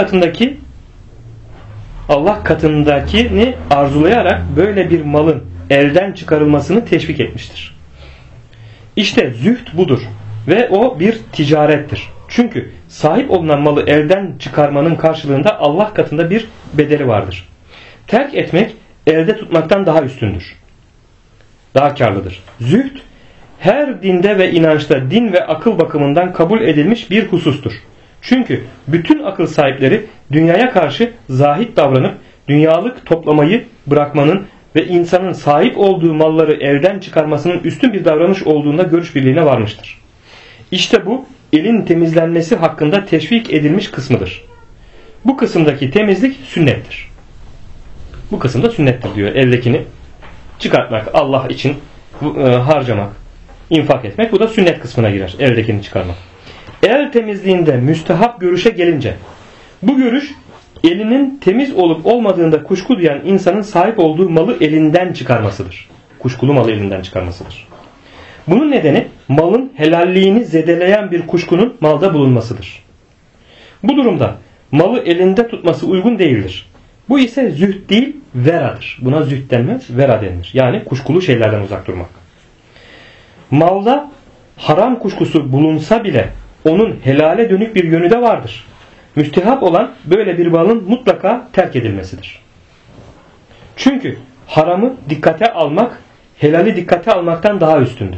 katındakini arzulayarak böyle bir malın elden çıkarılmasını teşvik etmiştir. İşte zühd budur ve o bir ticarettir. Çünkü sahip olunan malı elden çıkarmanın karşılığında Allah katında bir bedeli vardır. Terk etmek elde tutmaktan daha üstündür. Daha karlıdır. Zühd her dinde ve inançta din ve akıl bakımından kabul edilmiş bir husustur. Çünkü bütün akıl sahipleri dünyaya karşı zahit davranıp dünyalık toplamayı bırakmanın ve insanın sahip olduğu malları elden çıkarmasının üstün bir davranış olduğunda görüş birliğine varmıştır. İşte bu elin temizlenmesi hakkında teşvik edilmiş kısmıdır. Bu kısımdaki temizlik sünnettir. Bu kısımda sünnettir diyor. Eldekini çıkartmak, Allah için harcamak, infak etmek, bu da sünnet kısmına girer. Eldekini çıkarmak. El temizliğinde müstehap görüşe gelince, bu görüş elinin temiz olup olmadığında kuşku duyan insanın sahip olduğu malı elinden çıkarmasıdır. Kuşkulu malı elinden çıkarmasıdır. Bunun nedeni malın helalliğini zedeleyen bir kuşkunun malda bulunmasıdır. Bu durumda malı elinde tutması uygun değildir. Bu ise zühd değil, veradır. Buna zühd denmez, vera denilir. Yani kuşkulu şeylerden uzak durmak. Malda haram kuşkusu bulunsa bile onun helale dönük bir yönü de vardır. Müstehap olan böyle bir malın mutlaka terk edilmesidir. Çünkü haramı dikkate almak, helali dikkate almaktan daha üstündür.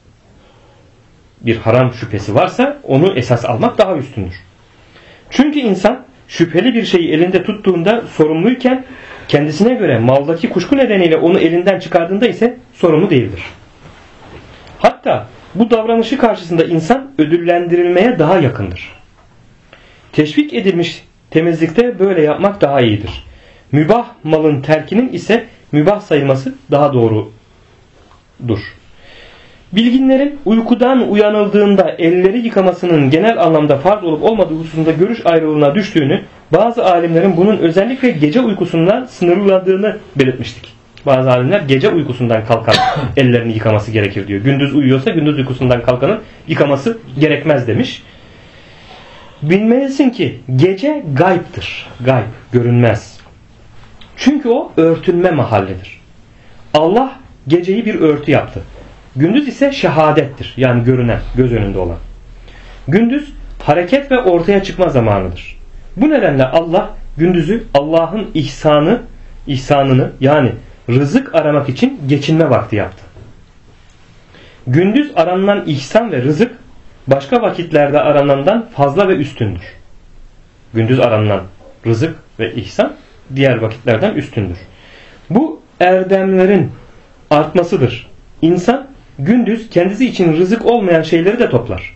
Bir haram şüphesi varsa onu esas almak daha üstündür. Çünkü insan şüpheli bir şeyi elinde tuttuğunda sorumluyken kendisine göre maldaki kuşku nedeniyle onu elinden çıkardığında ise sorumlu değildir. Hatta bu davranışı karşısında insan ödüllendirilmeye daha yakındır. Teşvik edilmiş temizlikte böyle yapmak daha iyidir. Mübah malın terkinin ise mübah sayılması daha doğrudur. Bilginlerin uykudan uyanıldığında elleri yıkamasının genel anlamda farz olup olmadığı hususunda görüş ayrılığına düştüğünü, bazı alimlerin bunun özellikle gece uykusundan sınırlandığını belirtmiştik. Bazı alimler gece uykusundan kalkan ellerini yıkaması gerekir diyor. Gündüz uyuyorsa gündüz uykusundan kalkanın yıkaması gerekmez demiş. Bilmelisin ki gece gayiptir. Gayb, görünmez. Çünkü o örtülme mahalledir. Allah geceyi bir örtü yaptı. Gündüz ise şehadettir. Yani görünen, göz önünde olan. Gündüz hareket ve ortaya çıkma zamanıdır. Bu nedenle Allah gündüzü Allah'ın ihsanını yani rızık aramak için geçinme vakti yaptı. Gündüz aranılan ihsan ve rızık başka vakitlerde aranandan fazla ve üstündür. Gündüz aranılan rızık ve ihsan diğer vakitlerden üstündür. Bu erdemlerin artmasıdır. İnsan gündüz kendisi için rızık olmayan şeyleri de toplar.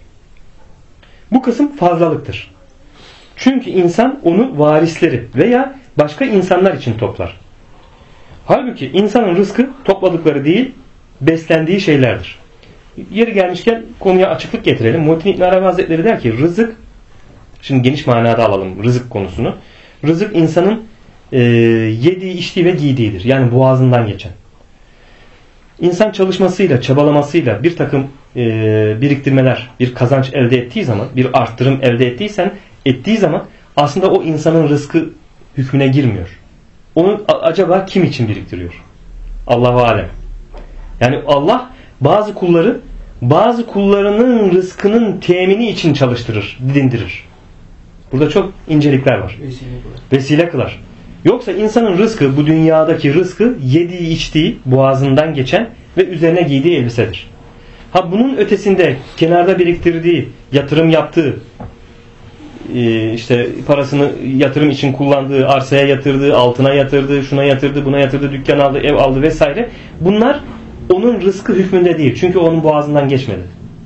Bu kısım fazlalıktır. Çünkü insan onu varisleri veya başka insanlar için toplar. Halbuki insanın rızkı topladıkları değil, beslendiği şeylerdir. Yeri gelmişken konuya açıklık getirelim. Muhittin İbn Arabi Hazretleri der ki rızık, şimdi geniş manada alalım rızık konusunu. Rızık insanın yediği, içtiği ve giydiğidir. Yani boğazından geçen. İnsan çalışmasıyla, çabalamasıyla bir takım biriktirmeler, bir kazanç elde ettiği zaman, bir arttırım elde ettiği zaman aslında o insanın rızkı hükmüne girmiyor. Onu acaba kim için biriktiriyor? Allahu alem. Yani Allah bazı kullarının rızkının temini için çalıştırır, didindirir. Burada çok incelikler var. Vesile kılar. Yoksa insanın rızkı, bu dünyadaki rızkı yediği içtiği, boğazından geçen ve üzerine giydiği elbisedir. Ha bunun ötesinde kenarda biriktirdiği, yatırım yaptığı, işte parasını yatırım için kullandığı, arsaya yatırdığı, altına yatırdığı, şuna yatırdı, buna yatırdı, dükkan aldı, ev aldı vesaire. Bunlar onun rızkı hükmünde değil. Çünkü onun boğazından geçmedi.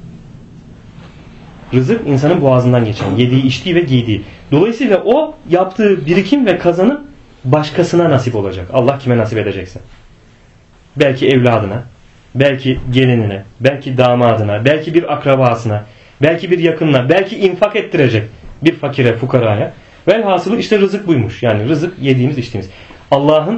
Rızık insanın boğazından geçen, yediği, içtiği ve giydiği. Dolayısıyla o yaptığı birikim ve kazanım başkasına nasip olacak. Allah kime nasip edecekse. Belki evladına, belki gelinine, belki damadına, belki bir akrabasına, belki bir yakınına, belki infak ettirecek bir fakire, fukaraya. Velhasılı işte rızık buymuş. Yani rızık yediğimiz, içtiğimiz. Allah'ın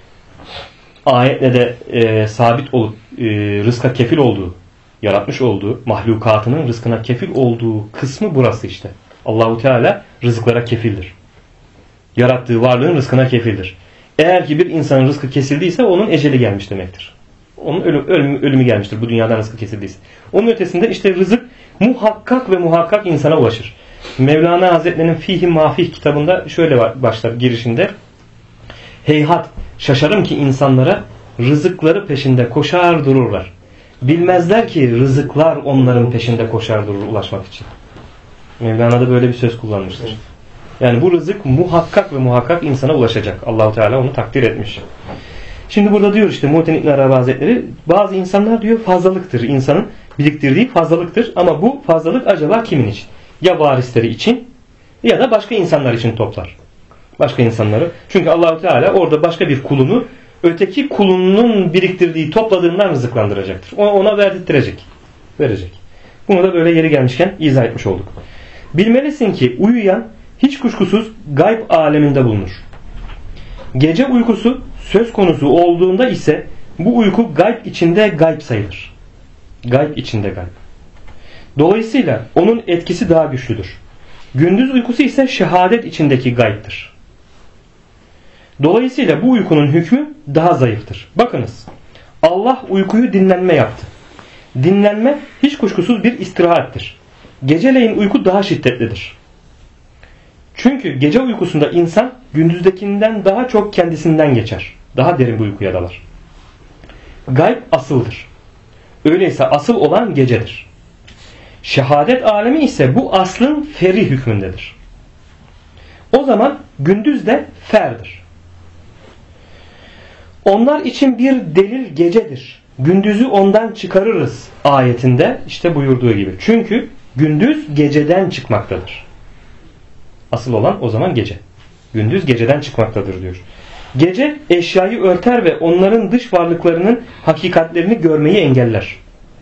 ayetle de sabit olup rızka kefil olduğu, yaratmış olduğu, mahlukatının rızkına kefil olduğu kısmı burası işte. Allahu Teala rızıklara kefildir. Yarattığı varlığın rızkına kefildir. Eğer ki bir insanın rızkı kesildiyse onun eceli gelmiş demektir. Onun ölümü gelmiştir bu dünyadan rızkı kesildiyse. Onun ötesinde işte rızık muhakkak ve muhakkak insana ulaşır. Mevlana Hazretleri'nin Fihi Mafih kitabında şöyle başlar girişinde. Heyhat, şaşarım ki insanlara rızıkları peşinde koşar dururlar. Bilmezler ki rızıklar onların peşinde koşar durur ulaşmak için. Mevlana da böyle bir söz kullanmıştır. Yani bu rızık muhakkak ve muhakkak insana ulaşacak. Allahu Teala onu takdir etmiş. Şimdi burada diyor işte Muhittin İbn Arabi Hazretleri, bazı insanlar diyor fazlalıktır. İnsanın biriktirdiği fazlalıktır. Ama bu fazlalık acaba kimin için? Ya varisleri için ya da başka insanlar için toplar. Başka insanları. Çünkü Allahu Teala orada başka bir kulunu öteki kulunun biriktirdiği, topladığından rızıklandıracaktır. Ona verdirttirecek. Verecek. Bunu da böyle yeri gelmişken izah etmiş olduk. Bilmelisin ki uyuyan hiç kuşkusuz gayb aleminde bulunur. Gece uykusu söz konusu olduğunda ise bu uyku gayb içinde gayb sayılır. Gayb içinde gayb. Dolayısıyla onun etkisi daha güçlüdür. Gündüz uykusu ise şehadet içindeki gaybdır. Dolayısıyla bu uykunun hükmü daha zayıftır. Bakınız, Allah uykuyu dinlenme yaptı. Dinlenme hiç kuşkusuz bir istirahattir. Geceleyin uyku daha şiddetlidir. Çünkü gece uykusunda insan gündüzdekinden daha çok kendisinden geçer. Daha derin bir uykuya dalar. Gayb asıldır. Öyleyse asıl olan gecedir. Şehadet alemi ise bu aslın feri hükmündedir. O zaman gündüz de ferdir. Onlar için bir delil gecedir. Gündüzü ondan çıkarırız ayetinde işte buyurduğu gibi. Çünkü gündüz geceden çıkmaktadır. Asıl olan o zaman gece. Gündüz geceden çıkmaktadır diyor. Gece eşyayı örter ve onların dış varlıklarının hakikatlerini görmeyi engeller.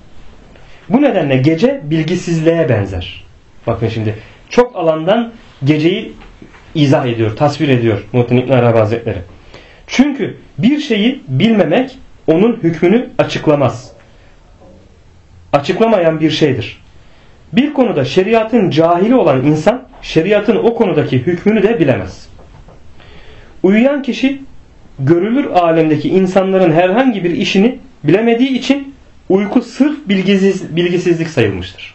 Bu nedenle gece bilgisizliğe benzer. Bakın şimdi çok alandan geceyi izah ediyor, tasvir ediyor Muhittin İbn Arabi Hazretleri. Çünkü bir şeyi bilmemek onun hükmünü açıklamaz. Açıklamayan bir şeydir. Bir konuda şeriatın cahili olan insan şeriatın o konudaki hükmünü de bilemez. Uyuyan kişi görülür alemdeki insanların herhangi bir işini bilemediği için uyku sırf bilgisizlik sayılmıştır.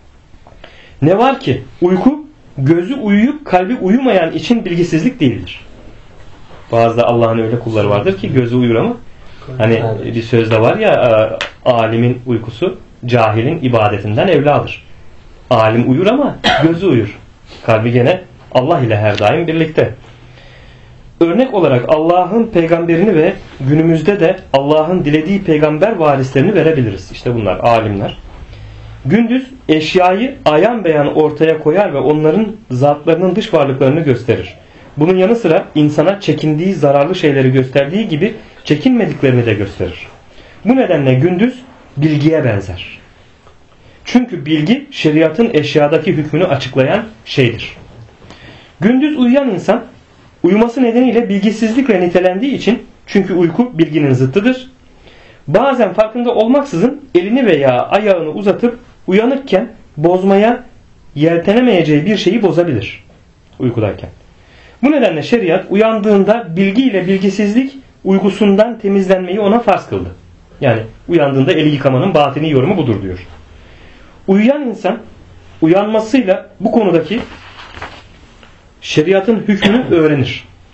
Ne var ki uyku gözü uyuyup kalbi uyumayan için bilgisizlik değildir. Bazı da Allah'ın öyle kulları vardır ki gözü uyur ama hani bir sözde var ya alimin uykusu cahilin ibadetinden evladır. Alim uyur ama gözü uyur. Kalbi gene Allah ile her daim birlikte. Örnek olarak Allah'ın peygamberini ve günümüzde de Allah'ın dilediği peygamber varislerini verebiliriz. İşte bunlar alimler. Gündüz eşyayı ayan beyan ortaya koyar ve onların zatlarının dış varlıklarını gösterir. Bunun yanı sıra insana çekindiği zararlı şeyleri gösterdiği gibi çekinmediklerini de gösterir. Bu nedenle gündüz bilgiye benzer. Çünkü bilgi şeriatın eşyadaki hükmünü açıklayan şeydir. Gündüz uyuyan insan uyuması nedeniyle bilgisizlikle nitelendiği için, çünkü uyku bilginin zıttıdır, bazen farkında olmaksızın elini veya ayağını uzatıp uyanıkken bozmaya yeltenemeyeceği bir şeyi bozabilir uykudayken. Bu nedenle şeriat uyandığında bilgi ile bilgisizlik uykusundan temizlenmeyi ona farz kıldı. Yani uyandığında eli yıkamanın batini yorumu budur diyor. Uyuyan insan uyanmasıyla bu konudaki şeriatın hükmünü öğrenir.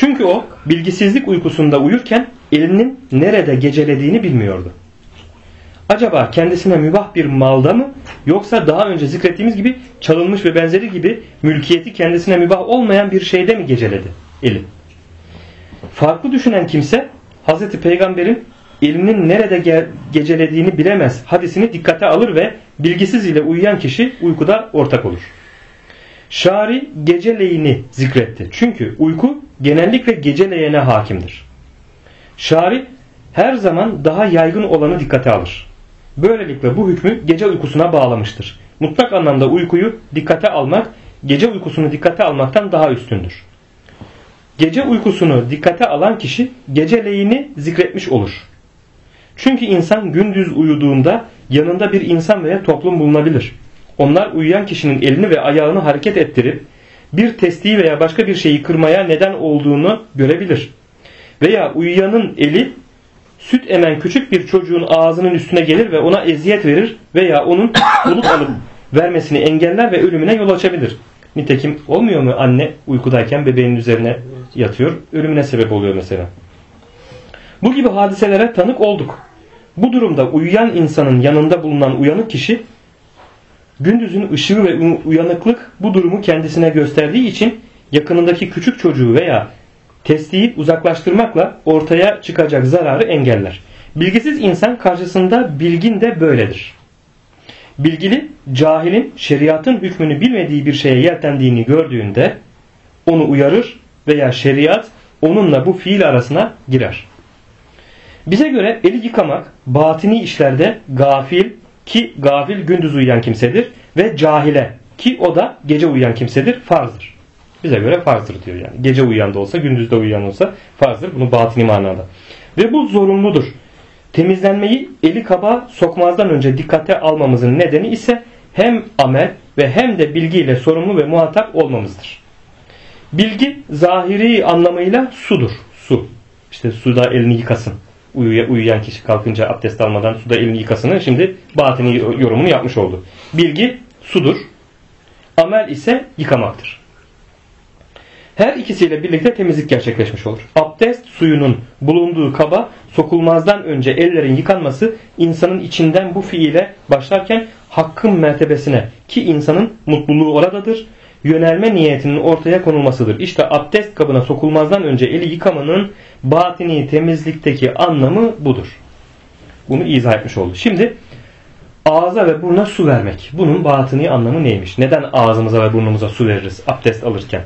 Çünkü o bilgisizlik uykusunda uyurken elinin nerede gecelediğini bilmiyordu. Acaba kendisine mübah bir malda mı, yoksa daha önce zikrettiğimiz gibi çalınmış ve benzeri gibi mülkiyeti kendisine mübah olmayan bir şeyde mi geceledi eli? Farklı düşünen kimse Hazreti Peygamber'in elinin nerede gecelediğini bilemez hadisini dikkate alır ve bilgisiz ile uyuyan kişi uykuda ortak olur. Şari geceleyini zikretti. Çünkü uyku genellikle geceleyene hakimdir. Şari her zaman daha yaygın olanı dikkate alır. Böylelikle bu hükmü gece uykusuna bağlamıştır. Mutlak anlamda uykuyu dikkate almak, gece uykusunu dikkate almaktan daha üstündür. Gece uykusunu dikkate alan kişi geceleyini zikretmiş olur. Çünkü insan gündüz uyuduğunda yanında bir insan veya toplum bulunabilir. Onlar uyuyan kişinin elini ve ayağını hareket ettirip bir testiyi veya başka bir şeyi kırmaya neden olduğunu görebilir. Veya uyuyanın eli süt emen küçük bir çocuğun ağzının üstüne gelir ve ona eziyet verir veya onun soluk alıp vermesini engeller ve ölümüne yol açabilir. Nitekim olmuyor mu anne uykudayken bebeğinin üzerine yatıyor, ölümüne sebep oluyor mesela. Bu gibi hadiselere tanık olduk. Bu durumda uyuyan insanın yanında bulunan uyanık kişi gündüzün ışığı ve uyanıklık bu durumu kendisine gösterdiği için yakınındaki küçük çocuğu veya testiyi uzaklaştırmakla ortaya çıkacak zararı engeller. Bilgisiz insan karşısında bilgin de böyledir. Bilgili, cahilin şeriatın hükmünü bilmediği bir şeye yeltendiğini gördüğünde onu uyarır veya şeriat onunla bu fiil arasına girer. Bize göre eli yıkamak batini işlerde gafil, ki gafil gündüz uyuyan kimsedir, ve cahile, ki o da gece uyuyan kimsedir, farzdır. Bize göre farzdır diyor yani. Gece uyuyan da olsa, gündüz de uyuyan olsa farzdır. Bunu batini manada. Ve bu zorunludur. Temizlenmeyi eli kaba sokmazdan önce dikkate almamızın nedeni ise hem amel ve hem de bilgiyle sorumlu ve muhatap olmamızdır. Bilgi zahiri anlamıyla sudur. Su. İşte suda elini yıkasın. Uyuyan kişi kalkınca abdest almadan suda elini yıkasın. Şimdi batini yorumunu yapmış oldu. Bilgi sudur. Amel ise yıkamaktır. Her ikisiyle birlikte temizlik gerçekleşmiş olur. Abdest suyunun bulunduğu kaba sokulmazdan önce ellerin yıkanması insanın içinden bu fiile başlarken hakkın mertebesine, ki insanın mutluluğu oradadır, yönelme niyetinin ortaya konulmasıdır. İşte abdest kabına sokulmazdan önce eli yıkamanın batini temizlikteki anlamı budur. Bunu izah etmiş oldu. Şimdi ağza ve buruna su vermek. Bunun batini anlamı neymiş? Neden ağzımıza ve burnumuza su veririz abdest alırken?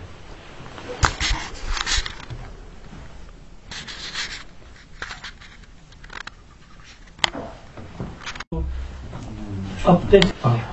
Abdest.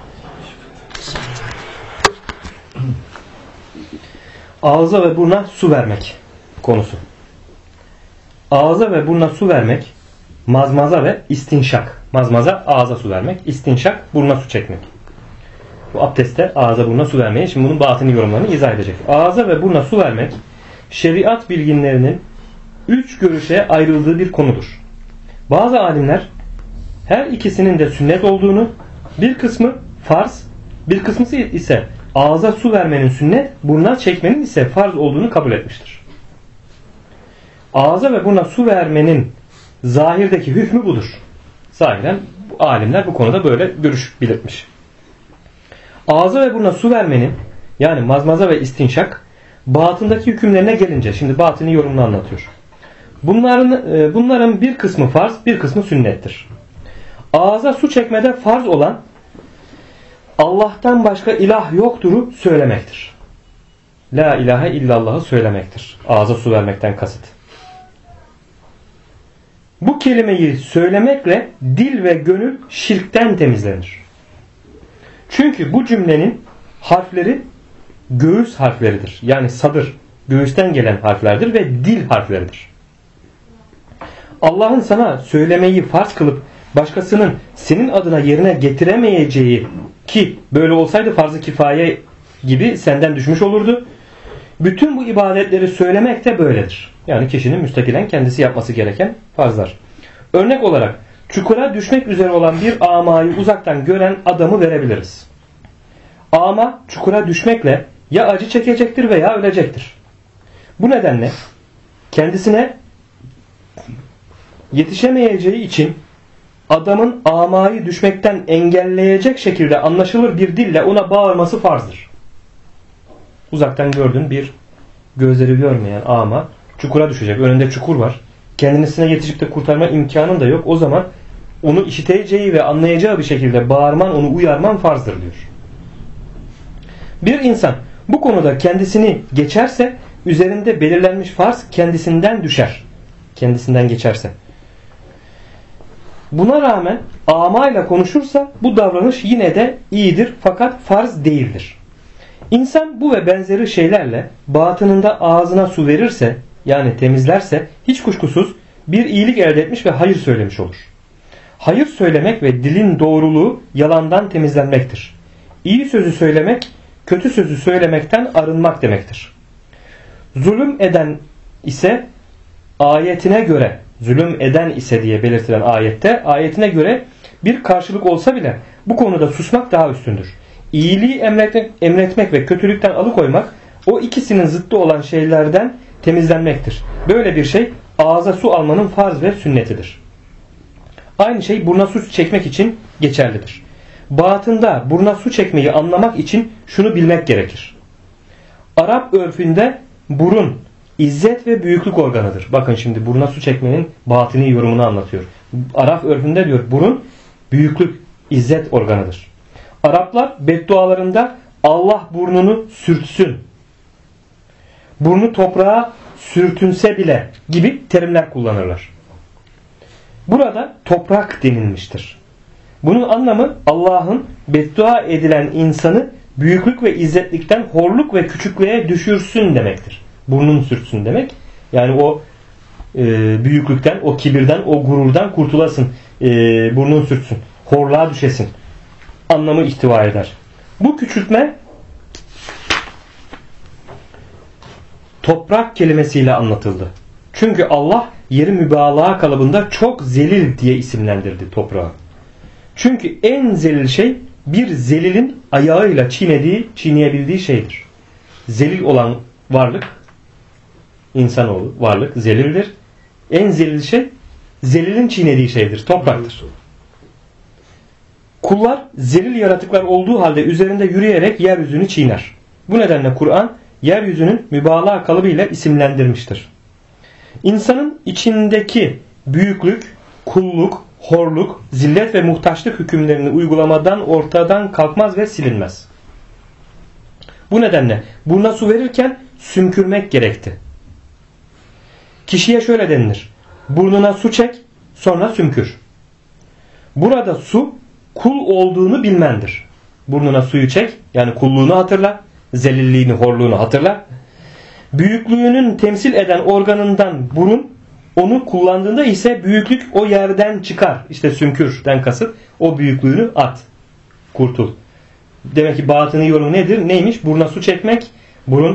Ağza ve buruna su vermek konusu. Ağza ve buruna su vermek, mazmaza ve istinşak. Mazmaza ağza su vermek, istinşak buruna su çekmek. Bu abdestte ağza buruna su vermeyi, şimdi bunun batini yorumlarını izah edecek. Ağza ve buruna su vermek, şeriat bilginlerinin 3 görüşe ayrıldığı bir konudur. Bazı alimler her ikisinin de sünnet olduğunu, bir kısmı farz, bir kısmı ise ağza su vermenin sünnet, buruna çekmenin ise farz olduğunu kabul etmiştir. Ağza ve buruna su vermenin zahirdeki hükmü budur. Zahiren alimler bu konuda böyle görüş belirtmiş. Ağza ve buruna su vermenin, yani mazmaza ve istinşak, batındaki hükümlerine gelince, şimdi batini yorumunu anlatıyor. Bunların bir kısmı farz, bir kısmı sünnettir. Ağza su çekmede farz olan, Allah'tan başka ilah yoktur'u söylemektir. La ilahe illallah'ı söylemektir. Ağza su vermekten kasıt. Bu kelimeyi söylemekle dil ve gönül şirkten temizlenir. Çünkü bu cümlenin harfleri göğüs harfleridir. Yani sadır, göğüsten gelen harflerdir ve dil harfleridir. Allah'ın sana söylemeyi farz kılıp başkasının senin adına yerine getiremeyeceği, ki böyle olsaydı farz-ı kifaye gibi senden düşmüş olurdu. Bütün bu ibadetleri söylemek de böyledir. Yani kişinin müstakilen kendisi yapması gereken farzlar. Örnek olarak çukura düşmek üzere olan bir amayı uzaktan gören adamı verebiliriz. Ama çukura düşmekle ya acı çekecektir veya ölecektir. Bu nedenle kendisine yetişemeyeceği için adamın amayı düşmekten engelleyecek şekilde anlaşılır bir dille ona bağırması farzdır. Uzaktan gördüğün bir gözleri görmeyen ama çukura düşecek. Önünde çukur var. Kendisine yetişip de kurtarma imkanın da yok. O zaman onu işiteceği ve anlayacağı bir şekilde bağırman, onu uyarman farzdır diyor. Bir insan bu konuda kendisini geçerse üzerinde belirlenmiş farz kendisinden düşer. Kendisinden geçerse. Buna rağmen amayla konuşursa bu davranış yine de iyidir fakat farz değildir. İnsan bu ve benzeri şeylerle batınında ağzına su verirse, yani temizlerse hiç kuşkusuz bir iyilik elde etmiş ve hayır söylemiş olur. Hayır söylemek ve dilin doğruluğu yalandan temizlenmektir. İyi sözü söylemek, kötü sözü söylemekten arınmak demektir. Zulüm eden ise ayetine göre, zulüm eden ise diye belirtilen ayette, ayetine göre bir karşılık olsa bile bu konuda susmak daha üstündür. İyiliği emretmek ve kötülükten alıkoymak o ikisinin zıttı olan şeylerden temizlenmektir. Böyle bir şey ağza su almanın farz ve sünnetidir. Aynı şey buruna su çekmek için geçerlidir. Batında buruna su çekmeyi anlamak için şunu bilmek gerekir. Arap örfünde burun İzzet ve büyüklük organıdır. Bakın şimdi buruna su çekmenin batini yorumunu anlatıyor. Arap örfünde diyor burun büyüklük, izzet organıdır. Araplar beddualarında Allah burnunu sürtsün, burnu toprağa sürtünse bile gibi terimler kullanırlar. Burada toprak denilmiştir. Bunun anlamı Allah'ın beddua edilen insanı büyüklük ve izzetlikten horluk ve küçüklüğe düşürsün demektir. Burnunu sürtsün demek. Yani o büyüklükten, o kibirden, o gururdan kurtulasın. Burnunu sürtsün. Horluğa düşesin. Anlamı ihtiva eder. Bu küçültme toprak kelimesiyle anlatıldı. Çünkü Allah yeri mübalağa kalıbında çok zelil diye isimlendirdi toprağı. Çünkü en zelil şey bir zelilin ayağıyla çiğneyebildiği şeydir. Zelil olan varlık, insanoğlu varlık zelildir. En zelil şey zelilin çiğnediği şeydir. Topraktır. Kullar zelil yaratıklar olduğu halde üzerinde yürüyerek yeryüzünü çiğner. Bu nedenle Kur'an yeryüzünün mübalağa kalıbıyla isimlendirmiştir. İnsanın içindeki büyüklük, kulluk, horluk, zillet ve muhtaçlık hükümlerini uygulamadan ortadan kalkmaz ve silinmez. Bu nedenle buruna su verirken sümkürmek gerekti. Kişiye şöyle denilir. Burnuna su çek, sonra sümkür. Burada su, kul olduğunu bilmendir. Burnuna suyu çek, yani kulluğunu hatırla, zelilliğini, horluğunu hatırla. Büyüklüğünün temsil eden organından burun, onu kullandığında ise büyüklük o yerden çıkar. İşte sümkürden kasıt o büyüklüğünü at. Kurtul. Demek ki batını yorumu nedir? Neymiş? Buruna su çekmek. Burun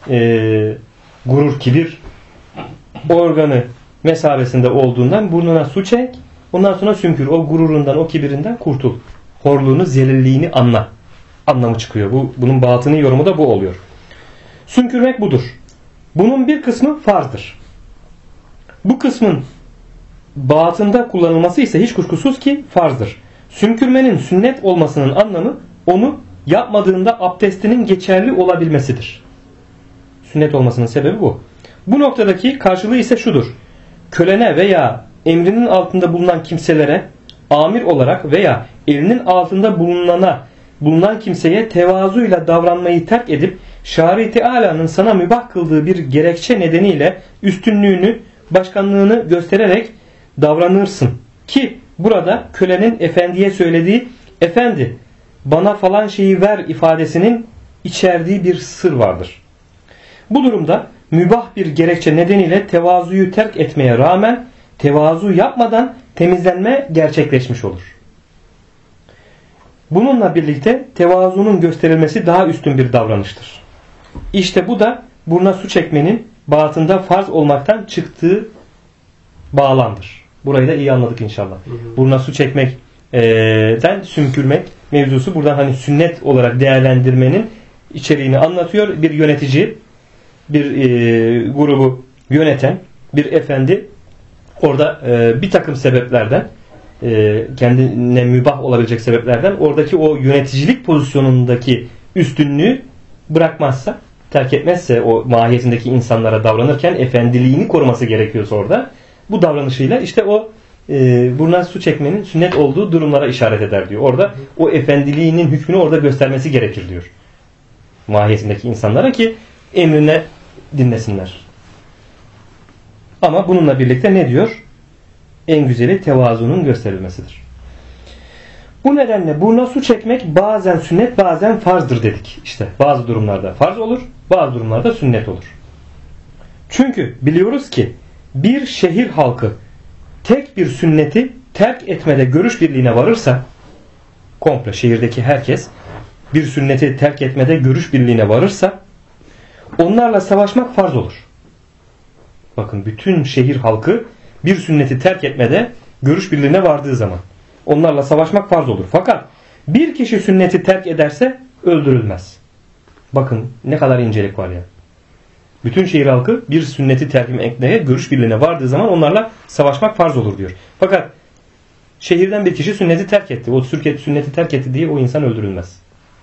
gurur, kibir organı mesabesinde olduğundan burnuna su çek. Ondan sonra sümkür. O gururundan, o kibirinden kurtul. Horluğunu, zelilliğini anla. Anlamı çıkıyor. Bunun batını yorumu da bu oluyor. Sümkürmek budur. Bunun bir kısmı farzdır. Bu kısmın batında kullanılması ise hiç kuşkusuz ki farzdır. Sümkürmenin sünnet olmasının anlamı onu yapmadığında abdestinin geçerli olabilmesidir. Sünnet olmasının sebebi bu. Bu noktadaki karşılığı ise şudur. Kölene veya emrinin altında bulunan kimselere amir olarak veya elinin altında bulunan kimseye tevazuyla davranmayı terk edip Şari Teala'nın sana mübah kıldığı bir gerekçe nedeniyle üstünlüğünü, başkanlığını göstererek davranırsın. Ki burada kölenin efendiye söylediği efendi bana falan şeyi ver ifadesinin içerdiği bir sır vardır. Bu durumda mübah bir gerekçe nedeniyle tevazuyu terk etmeye rağmen tevazu yapmadan temizlenme gerçekleşmiş olur. Bununla birlikte tevazunun gösterilmesi daha üstün bir davranıştır. İşte bu da buruna su çekmenin batında farz olmaktan çıktığı bağlamdır. Burayı da iyi anladık inşallah. Buruna su çekmekten sümkürmek mevzusu buradan hani sünnet olarak değerlendirmenin içeriğini anlatıyor. Bir yönetici bir grubu yöneten bir efendi orada bir takım sebeplerden, kendine mübah olabilecek sebeplerden oradaki o yöneticilik pozisyonundaki üstünlüğü bırakmazsa, terk etmezse, o mahiyetindeki insanlara davranırken efendiliğini koruması gerekiyorsa orada, bu davranışıyla işte o burnuna su çekmenin sünnet olduğu durumlara işaret eder diyor. Orada o efendiliğinin hükmünü orada göstermesi gerekir diyor. Mahiyetindeki insanlara ki emrine dinlesinler. Ama bununla birlikte ne diyor? En güzeli tevazunun gösterilmesidir. Bu nedenle burnuna su çekmek bazen sünnet bazen farzdır dedik. İşte bazı durumlarda farz olur, bazı durumlarda sünnet olur. Çünkü biliyoruz ki bir şehir halkı tek bir sünneti terk etmede görüş birliğine varırsa, komple şehirdeki herkes bir sünneti terk etmede görüş birliğine varırsa, onlarla savaşmak farz olur. Bakın, bütün şehir halkı bir sünneti terk etmede görüş birliğine vardığı zaman onlarla savaşmak farz olur. Fakat bir kişi sünneti terk ederse öldürülmez. Bakın ne kadar incelik var ya. Bütün şehir halkı bir sünneti terk etmeye görüş birliğine vardığı zaman onlarla savaşmak farz olur diyor. Fakat şehirden bir kişi sünneti terk etti. O sünneti terk etti diye o insan öldürülmez.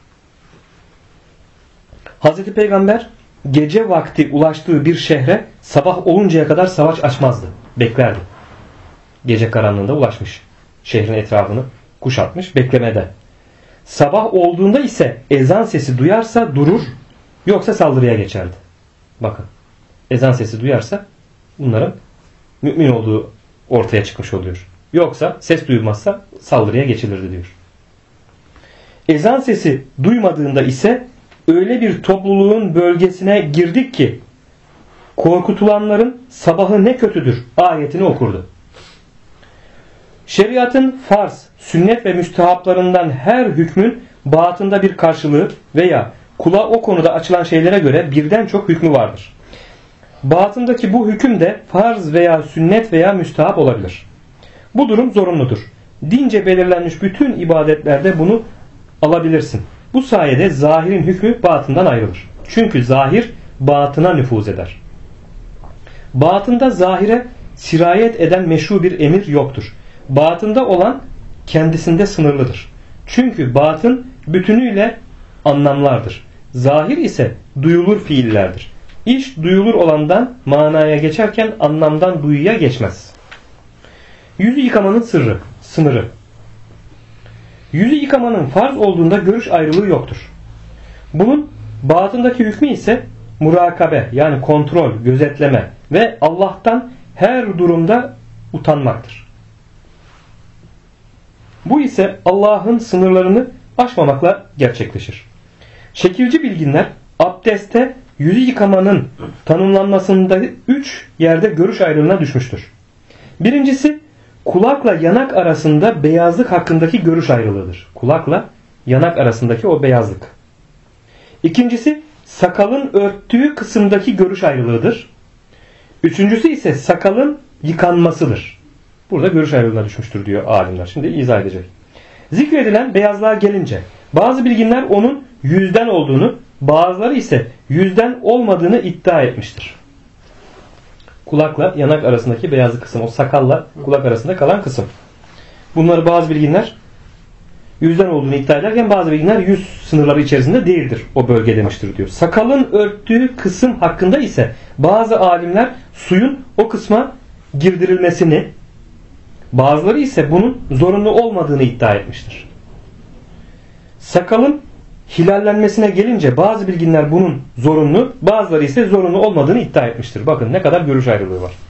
Hazreti Peygamber gece vakti ulaştığı bir şehre sabah oluncaya kadar savaş açmazdı. Beklerdi. Gece karanlığında ulaşmış. Şehrin etrafını kuşatmış. Beklemede. Sabah olduğunda ise ezan sesi duyarsa durur, yoksa saldırıya geçerdi. Bakın. Ezan sesi duyarsa bunların mümin olduğu ortaya çıkmış oluyor. Yoksa ses duyulmazsa saldırıya geçilirdi diyor. Ezan sesi duymadığında ise öyle bir topluluğun bölgesine girdik ki korkutulanların sabahı ne kötüdür ayetini okurdu. Şeriatın farz, sünnet ve müstehaplarından her hükmün batında bir karşılığı veya kula o konuda açılan şeylere göre birden çok hükmü vardır. Batındaki bu hüküm de farz veya sünnet veya müstehap olabilir. Bu durum zorunludur. Dince belirlenmiş bütün ibadetlerde bunu alabilirsin. Bu sayede zahirin hükmü batından ayrılır. Çünkü zahir batına nüfuz eder. Batında zahire sirayet eden meşru bir emir yoktur. Batında olan kendisinde sınırlıdır. Çünkü batın bütünüyle anlamlardır. Zahir ise duyulur fiillerdir. İş duyulur olandan manaya geçerken anlamdan duyuya geçmez. Yüzü yıkamanın sınırı. Yüzü yıkamanın farz olduğunda görüş ayrılığı yoktur. Bunun batındaki hükmü ise murakabe, yani kontrol, gözetleme ve Allah'tan her durumda utanmaktır. Bu ise Allah'ın sınırlarını aşmamakla gerçekleşir. Şekilci bilginler abdeste yüzü yıkamanın tanımlanmasında 3 yerde görüş ayrılığına düşmüştür. Birincisi kulakla yanak arasında beyazlık hakkındaki görüş ayrılığıdır. Kulakla yanak arasındaki o beyazlık. İkincisi sakalın örttüğü kısımdaki görüş ayrılığıdır. Üçüncüsü ise sakalın yıkanmasıdır. Burada görüş ayrılığına düşmüştür diyor alimler. Şimdi izah edecek. Zikredilen beyazlığa gelince bazı bilginler onun yüzden olduğunu, bazıları ise yüzden olmadığını iddia etmiştir. Kulakla yanak arasındaki beyazlık kısım, o sakalla kulak arasında kalan kısım. Bunları bazı bilginler yüzden olduğunu iddia ederken bazı bilginler yüz sınırları içerisinde değildir o bölge demiştir diyor. Sakalın örttüğü kısım hakkında ise bazı alimler suyun o kısma girdirilmesini, bazıları ise bunun zorunlu olmadığını iddia etmiştir. Sakalın hilallenmesine gelince bazı bilginler bunun zorunlu, bazıları ise zorunlu olmadığını iddia etmiştir. Bakın ne kadar görüş ayrılığı var.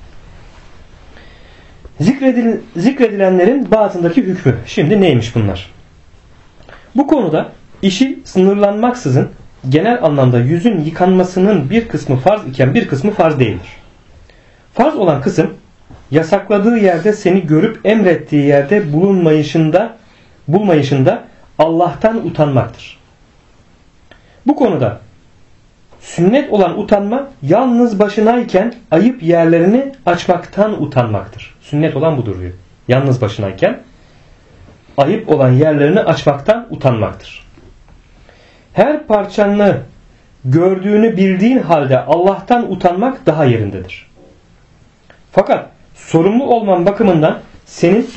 Zikredilenlerin batındaki hükmü. Şimdi neymiş bunlar? Bu konuda işi sınırlanmaksızın genel anlamda yüzün yıkanmasının bir kısmı farz iken bir kısmı farz değildir. Farz olan kısım yasakladığı yerde seni görüp emrettiği yerde bulmayışında Allah'tan utanmaktır. Bu konuda sünnet olan utanma yalnız başınayken ayıp yerlerini açmaktan utanmaktır. Sünnet olan budur diyor. Yalnız başınayken ayıp olan yerlerini açmaktan utanmaktır. Her parçanı gördüğünü bildiğin halde Allah'tan utanmak daha yerindedir. Fakat sorumlu olman bakımından senin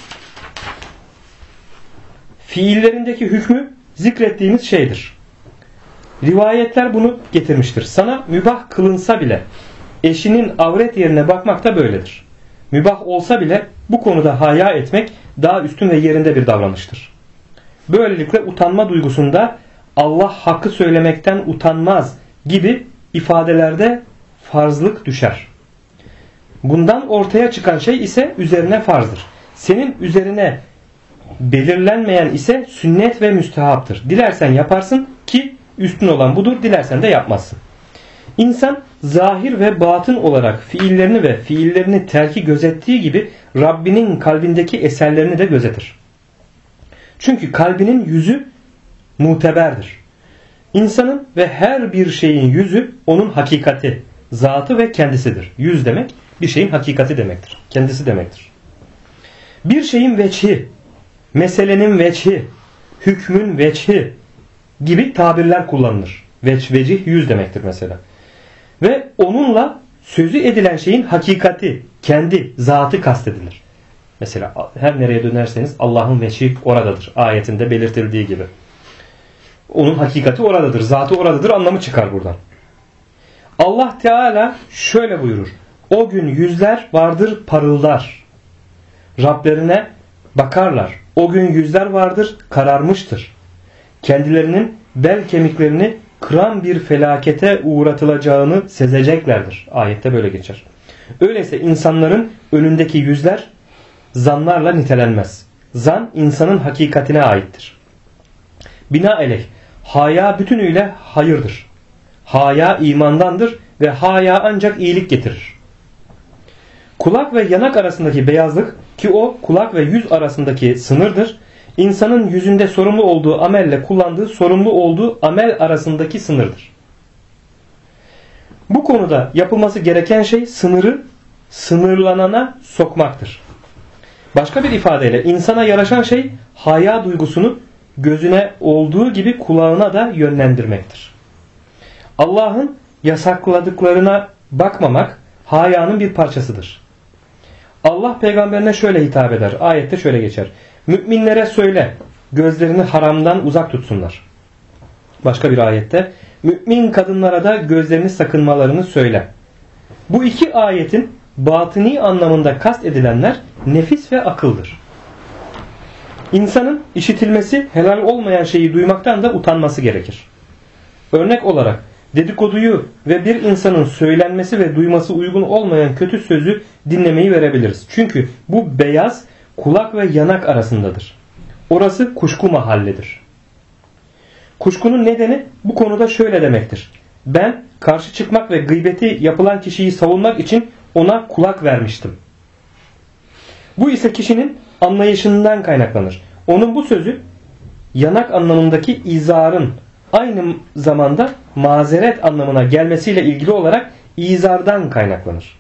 fiillerindeki hükmü zikrettiğimiz şeydir. Rivayetler bunu getirmiştir. Sana mübah kılınsa bile eşinin avret yerine bakmak da böyledir. Mübah olsa bile bu konuda haya etmek daha üstün ve yerinde bir davranıştır. Böylelikle utanma duygusunda Allah hakkı söylemekten utanmaz gibi ifadelerde farzlık düşer. Bundan ortaya çıkan şey ise üzerine farzdır. Senin üzerine belirlenmeyen ise sünnet ve müstehaptır. Dilersen yaparsın ki üstün olan budur, dilersen de yapmazsın. İnsan zahir ve batın olarak fiillerini ve fiillerini terki gözettiği gibi Rabbinin kalbindeki eserlerini de gözetir. Çünkü kalbinin yüzü muteberdir. İnsanın ve her bir şeyin yüzü onun hakikati, zatı ve kendisidir. Yüz demek bir şeyin hakikati demektir. Kendisi demektir. Bir şeyin veçhi, meselenin veçhi, hükmün veçhi gibi tabirler kullanılır. Vecih yüz demektir mesela. Ve onunla sözü edilen şeyin hakikati, kendi zatı kastedilir. Mesela her nereye dönerseniz Allah'ın veçhi oradadır. Ayetinde belirtildiği gibi. Onun hakikati oradadır, zatı oradadır anlamı çıkar buradan. Allah Teala şöyle buyurur. O gün yüzler vardır parıldar. Rablerine bakarlar. O gün yüzler vardır kararmıştır. Kendilerinin bel kemiklerini kıran bir felakete uğratılacağını sezeceklerdir. Ayette böyle geçer. Öyleyse insanların önündeki yüzler zanlarla nitelenmez. Zan insanın hakikatine aittir. Binaenaleyh haya bütünüyle hayırdır. Haya imandandır ve haya ancak iyilik getirir. Kulak ve yanak arasındaki beyazlık ki o kulak ve yüz arasındaki sınırdır. İnsanın yüzünde sorumlu olduğu amelle kullandığı sorumlu olduğu amel arasındaki sınırdır. Bu konuda yapılması gereken şey sınırı sınırlanana sokmaktır. Başka bir ifadeyle insana yaraşan şey haya duygusunu gözüne olduğu gibi kulağına da yönlendirmektir. Allah'ın yasakladıklarına bakmamak hayanın bir parçasıdır. Allah peygamberine şöyle hitap eder. Ayette şöyle geçer. Müminlere söyle gözlerini haramdan uzak tutsunlar. Başka bir ayette mümin kadınlara da gözlerini sakınmalarını söyle. Bu iki ayetin batıni anlamında kast edilenler nefis ve akıldır. İnsanın işitilmesi helal olmayan şeyi duymaktan da utanması gerekir. Örnek olarak dedikoduyu ve bir insanın söylenmesi ve duyması uygun olmayan kötü sözü dinlemeyi verebiliriz. Çünkü bu beyaz kulak ve yanak arasındadır. Orası kuşku mahalledir. Kuşkunun nedeni bu konuda şöyle demektir. Ben karşı çıkmak ve gıybeti yapılan kişiyi savunmak için ona kulak vermiştim. Bu ise kişinin anlayışından kaynaklanır. Onun bu sözü yanak anlamındaki izarın aynı zamanda mazeret anlamına gelmesiyle ilgili olarak izardan kaynaklanır.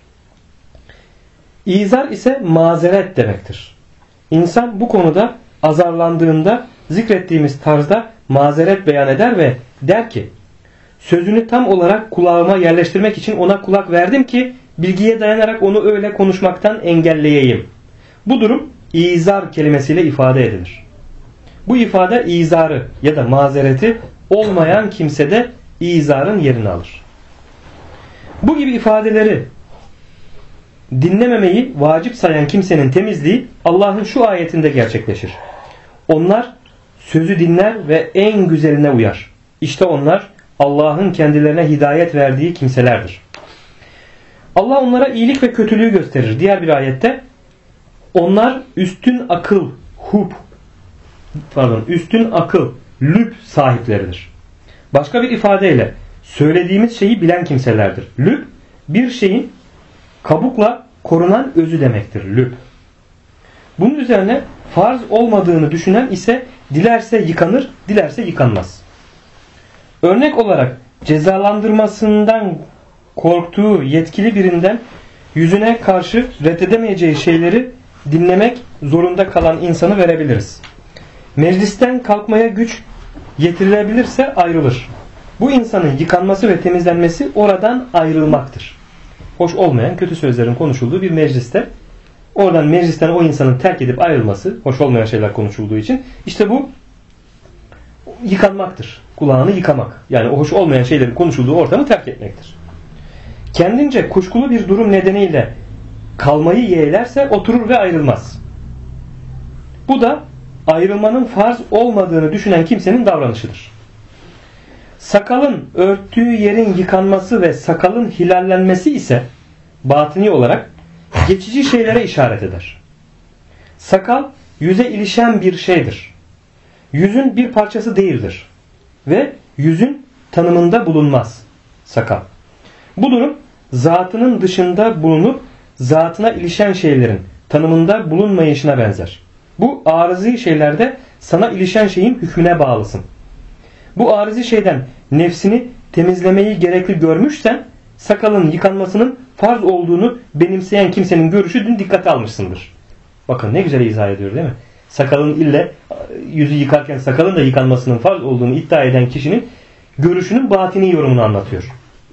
İzar ise mazeret demektir. İnsan bu konuda azarlandığında zikrettiğimiz tarzda mazeret beyan eder ve der ki sözünü tam olarak kulağıma yerleştirmek için ona kulak verdim ki bilgiye dayanarak onu öyle konuşmaktan engelleyeyim. Bu durum izar kelimesiyle ifade edilir. Bu ifade izarı ya da mazereti olmayan kimsede izarın yerini alır. Bu gibi ifadeleri dinlememeyi vacip sayan kimsenin temizliği Allah'ın şu ayetinde gerçekleşir. Onlar sözü dinler ve en güzeline uyar. İşte onlar Allah'ın kendilerine hidayet verdiği kimselerdir. Allah onlara iyilik ve kötülüğü gösterir. Diğer bir ayette onlar üstün akıl, lüb sahipleridir. Başka bir ifadeyle söylediğimiz şeyi bilen kimselerdir. Lüb bir şeyin kabukla korunan özü demektir. Lüb. Bunun üzerine farz olmadığını düşünen ise dilerse yıkanır, dilerse yıkanmaz. Örnek olarak cezalandırmasından korktuğu yetkili birinden yüzüne karşı reddedemeyeceği şeyleri dinlemek zorunda kalan insanı verebiliriz. Meclisten kalkmaya güç yetirilebilirse ayrılır. Bu insanın yıkanması ve temizlenmesi oradan ayrılmaktır. hoş olmayan kötü sözlerin konuşulduğu bir mecliste, oradan meclisten o insanın terk edip ayrılması, hoş olmayan şeyler konuşulduğu için, işte bu yıkanmaktır. Kulağını yıkamak. Yani o hoş olmayan şeylerin konuşulduğu ortamı terk etmektir. Kendince kuşkulu bir durum nedeniyle kalmayı yeğlerse oturur ve ayrılmaz. Bu da ayrılmanın farz olmadığını düşünen kimsenin davranışıdır. Sakalın örttüğü yerin yıkanması ve sakalın hilallenmesi ise batini olarak geçici şeylere işaret eder. Sakal yüze ilişen bir şeydir. Yüzün bir parçası değildir. Ve yüzün tanımında bulunmaz sakal. Bu durum zatının dışında bulunup zatına ilişen şeylerin tanımında bulunmayışına benzer. Bu arızi şeylerde sana ilişen şeyin hükmüne bağlısın. Bu arızi şeyden nefsini temizlemeyi gerekli görmüşsen sakalın yıkanmasının farz olduğunu benimseyen kimsenin görüşü dün dikkate almışsındır. Bakın ne güzel izah ediyor değil mi? Sakalın ille yüzü yıkarken sakalın da yıkanmasının farz olduğunu iddia eden kişinin görüşünün batini yorumunu anlatıyor.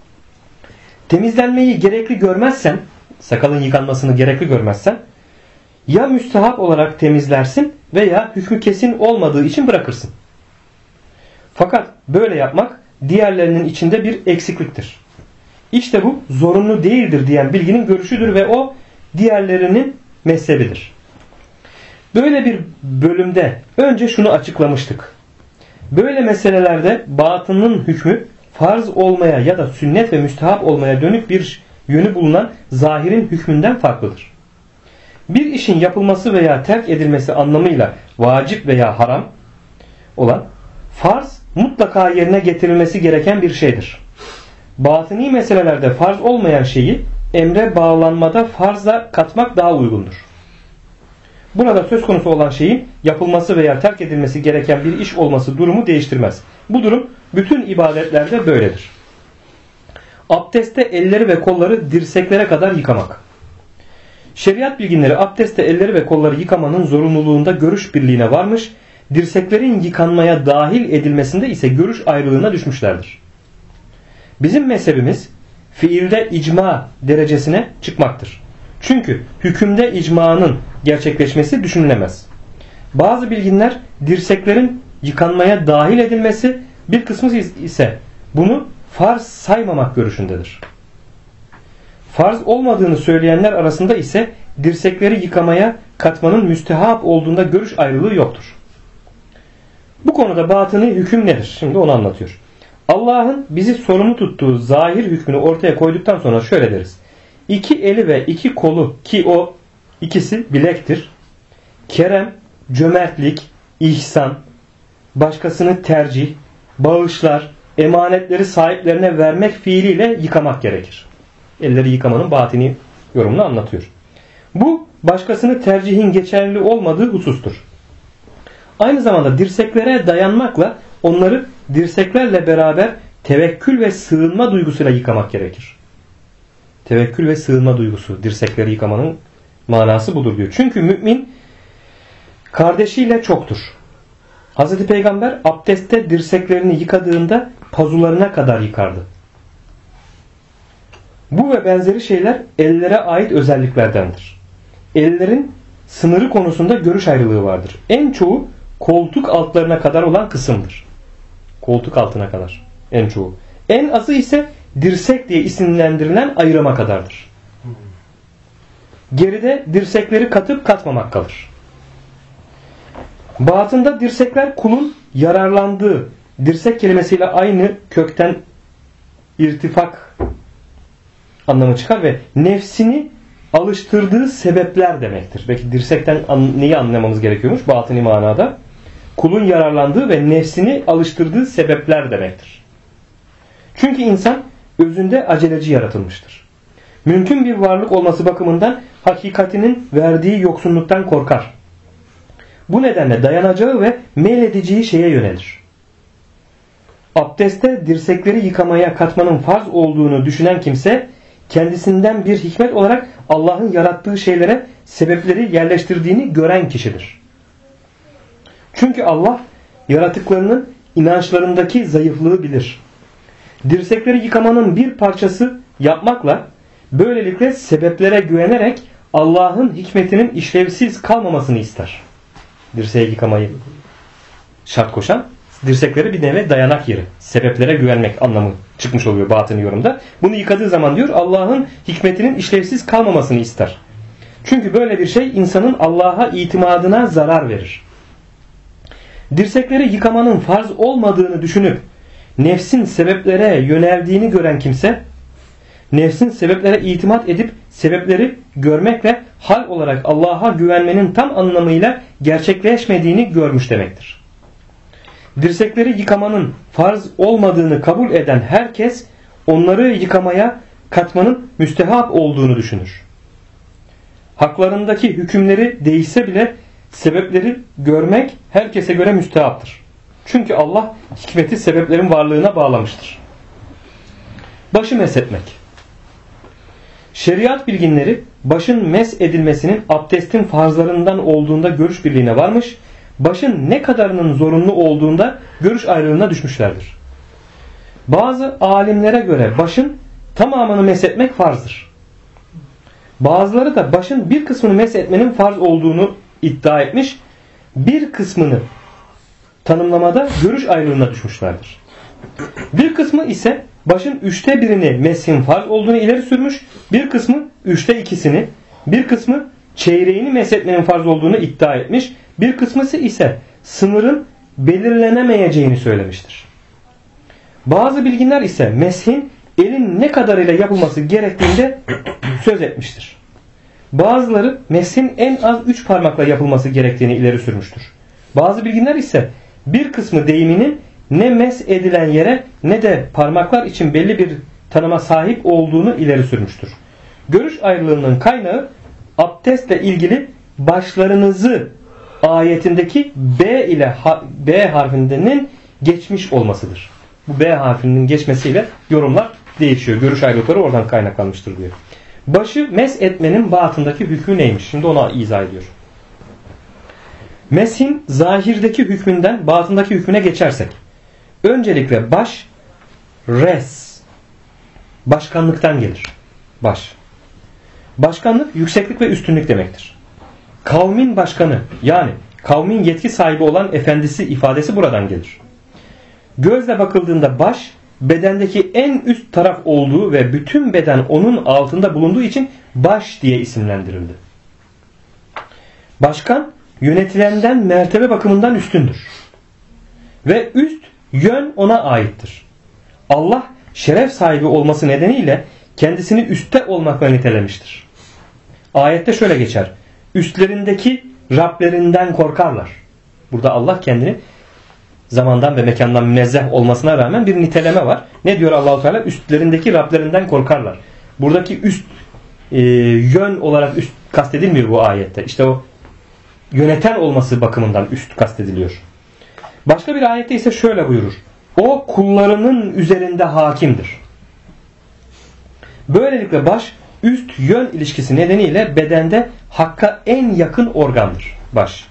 Temizlenmeyi gerekli görmezsen, sakalın yıkanmasını gerekli görmezsen, ya müstehap olarak temizlersin veya hükmü kesin olmadığı için bırakırsın. Fakat böyle yapmak diğerlerinin içinde bir eksikliktir. İşte bu zorunlu değildir diyen bilginin görüşüdür ve o diğerlerinin mezhebidir. Böyle bir bölümde önce şunu açıklamıştık. Böyle meselelerde batının hükmü farz olmaya ya da sünnet ve müstehap olmaya dönük bir yönü bulunan zahirin hükmünden farklıdır. Bir işin yapılması veya terk edilmesi anlamıyla vacip veya haram olan farz mutlaka yerine getirilmesi gereken bir şeydir. Batini meselelerde farz olmayan şeyi emre bağlanmada farzla katmak daha uygundur. Burada söz konusu olan şeyin yapılması veya terk edilmesi gereken bir iş olması durumu değiştirmez. Bu durum bütün ibadetlerde böyledir. Abdestte elleri ve kolları dirseklere kadar yıkamak. Şeriat bilginleri abdestte elleri ve kolları yıkamanın zorunluluğunda görüş birliğine varmış, dirseklerin yıkanmaya dahil edilmesinde ise görüş ayrılığına düşmüşlerdir. Bizim mezhebimiz fiilde icma derecesine çıkmaktır. Çünkü hükümde icmanın gerçekleşmesi düşünülemez. Bazı bilginler dirseklerin yıkanmaya dahil edilmesi, bir kısmı ise bunu farz saymamak görüşündedir. Farz olmadığını söyleyenler arasında ise dirsekleri yıkamaya katmanın müstehap olduğunda görüş ayrılığı yoktur. Bu konuda batını hüküm nedir? Şimdi onu anlatıyor. Allah'ın bizi sorumlu tuttuğu zahir hükmünü ortaya koyduktan sonra şöyle deriz. İki eli ve iki kolu, ki o ikisi bilektir, kerem, cömertlik, ihsan, başkasını tercih, bağışlar, emanetleri sahiplerine vermek fiiliyle yıkamak gerekir. Elleri yıkamanın batini yorumunu anlatıyor. Bu başkasını tercihin geçerli olmadığı husustur. Aynı zamanda dirseklere dayanmakla onları dirseklerle beraber tevekkül ve sığınma duygusuyla yıkamak gerekir. Tevekkül ve sığınma duygusu, dirsekleri yıkamanın manası budur diyor. Çünkü mümin kardeşiyle çoktur. Hz. Peygamber abdestte dirseklerini yıkadığında pazularına kadar yıkardı. Bu ve benzeri şeyler ellere ait özelliklerdendir. Ellerin sınırı konusunda görüş ayrılığı vardır. En çoğu koltuk altlarına kadar olan kısımdır. Koltuk altına kadar en çoğu. En azı ise dirsek diye isimlendirilen ayrıma kadardır. Geride dirsekleri katıp katmamak kalır. Batında dirsekler kulun yararlandığı, dirsek kelimesiyle aynı kökten irtifak anlamı çıkar ve nefsini alıştırdığı sebepler demektir. Belki dirsekten neyi anlamamız gerekiyormuş batini manada? Kulun yararlandığı ve nefsini alıştırdığı sebepler demektir. Çünkü insan özünde aceleci yaratılmıştır. Mümkün bir varlık olması bakımından hakikatinin verdiği yoksunluktan korkar. Bu nedenle dayanacağı ve meyledeceği şeye yönelir. Abdestte dirsekleri yıkamaya katmanın farz olduğunu düşünen kimse kendisinden bir hikmet olarak Allah'ın yarattığı şeylere sebepleri yerleştirdiğini gören kişidir. Çünkü Allah yaratıklarının inançlarındaki zayıflığı bilir. Dirsekleri yıkamanın bir parçası yapmakla Böylelikle sebeplere güvenerek Allah'ın hikmetinin işlevsiz kalmamasını ister. Dirseği yıkamayı şart koşan, dirsekleri bir nevi dayanak yeri. Sebeplere güvenmek anlamı çıkmış oluyor batını yorumda. Bunu yıkadığı zaman diyor Allah'ın hikmetinin işlevsiz kalmamasını ister. Çünkü böyle bir şey insanın Allah'a itimadına zarar verir. Dirsekleri yıkamanın farz olmadığını düşünüp nefsin sebeplere yöneldiğini gören kimse, nefsin sebeplere itimat edip sebepleri görmekle hal olarak Allah'a güvenmenin tam anlamıyla gerçekleşmediğini görmüş demektir. Dirsekleri yıkamanın farz olmadığını kabul eden herkes onları yıkamaya katmanın müstehap olduğunu düşünür. Haklarındaki hükümleri değişse bile sebepleri görmek herkese göre müstehaptır. Çünkü Allah hikmeti sebeplerin varlığına bağlamıştır. Başı meshetmek. Şeriat bilginleri başın mes edilmesinin abdestin farzlarından olduğunda görüş birliğine varmış, başın ne kadarının zorunlu olduğunda görüş ayrılığına düşmüşlerdir. Bazı alimlere göre başın tamamını meshetmek farzdır. Bazıları da başın bir kısmını meshetmenin farz olduğunu iddia etmiş, bir kısmını tanımlamada görüş ayrılığına düşmüşlerdir. Bir kısmı ise başın 1/3'ini meshin farz olduğunu ileri sürmüş, bir kısmı 2/3'ünü, bir kısmı çeyreğini meshetmenin farz olduğunu iddia etmiş, bir kısmısı ise sınırın belirlenemeyeceğini söylemiştir. Bazı bilginler ise meshin elin ne kadarıyla yapılması gerektiğinde söz etmiştir. Bazıları meshin en az 3 parmakla yapılması gerektiğini ileri sürmüştür. Bazı bilginler ise bir kısmı deyiminin ne mes edilen yere ne de parmaklar için belli bir tanıma sahip olduğunu ileri sürmüştür. Görüş ayrılığının kaynağı abdestle ilgili başlarınızı ayetindeki B harfinin geçmiş olmasıdır. Bu B harfinin geçmesiyle yorumlar değişiyor. Görüş ayrılıkları oradan kaynaklanmıştır diyor. Başı mes etmenin batındaki hükmü neymiş? Şimdi ona izah ediyor. Meshin zahirdeki hükmünden batındaki hükmüne geçersek. Öncelikle baş, res, başkanlıktan gelir. Baş. Başkanlık yükseklik ve üstünlük demektir. Kavmin başkanı yani kavmin yetki sahibi olan efendisi ifadesi buradan gelir. Gözle bakıldığında baş bedendeki en üst taraf olduğu ve bütün beden onun altında bulunduğu için baş diye isimlendirildi. Başkan yönetilenden mertebe bakımından üstündür. Ve üst yön ona aittir. Allah şeref sahibi olması nedeniyle kendisini üstte olmakla nitelemiştir. Ayette şöyle geçer. Üstlerindeki Rablerinden korkarlar. Burada Allah kendini zamandan ve mekandan münezzeh olmasına rağmen bir niteleme var. Ne diyor Allah-u Teala? Üstlerindeki Rablerinden korkarlar. Buradaki üst yön olarak üst kastedilmiyor bu ayette. İşte o yöneten olması bakımından üst kastediliyor. Başka bir ayette ise şöyle buyurur. O kullarının üzerinde hakimdir. Böylelikle baş üst yön ilişkisi nedeniyle bedende hakka en yakın organdır. Baş.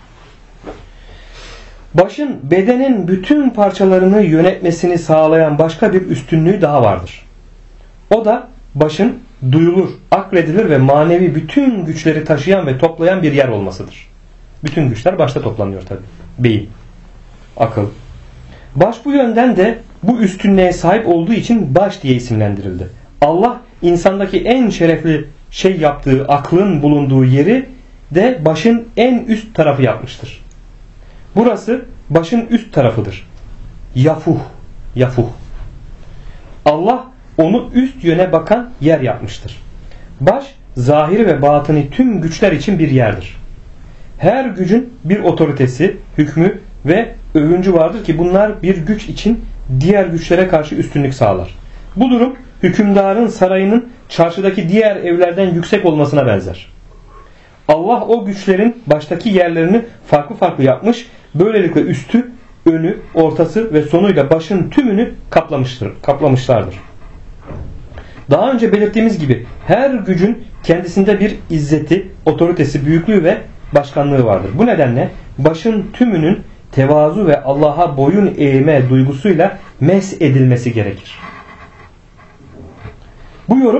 Başın bedenin bütün parçalarını yönetmesini sağlayan başka bir üstünlüğü daha vardır. O da başın duyulur, akledilir ve manevi bütün güçleri taşıyan ve toplayan bir yer olmasıdır. Bütün güçler başta toplanıyor tabi. Beyin, akıl. Baş bu yönden de bu üstünlüğe sahip olduğu için baş diye isimlendirildi. Allah insandaki en şerefli şey yaptığı aklın bulunduğu yeri de başın en üst tarafı yapmıştır. Burası başın üst tarafıdır. Yafuh. Yafuh. Allah onu üst yöne bakan yer yapmıştır. Baş zahiri ve batını tüm güçler için bir yerdir. Her gücün bir otoritesi, hükmü ve övüncü vardır ki bunlar bir güç için diğer güçlere karşı üstünlük sağlar. Bu durum hükümdarın sarayının çarşıdaki diğer evlerden yüksek olmasına benzer. Allah o güçlerin baştaki yerlerini farklı farklı yapmış, böylelikle üstü, önü, ortası ve sonuyla başın tümünü kaplamışlardır. Daha önce belirttiğimiz gibi her gücün kendisinde bir izzeti, otoritesi, büyüklüğü ve başkanlığı vardır. Bu nedenle başın tümünün tevazu ve Allah'a boyun eğme duygusuyla mes edilmesi gerekir. Bu yorum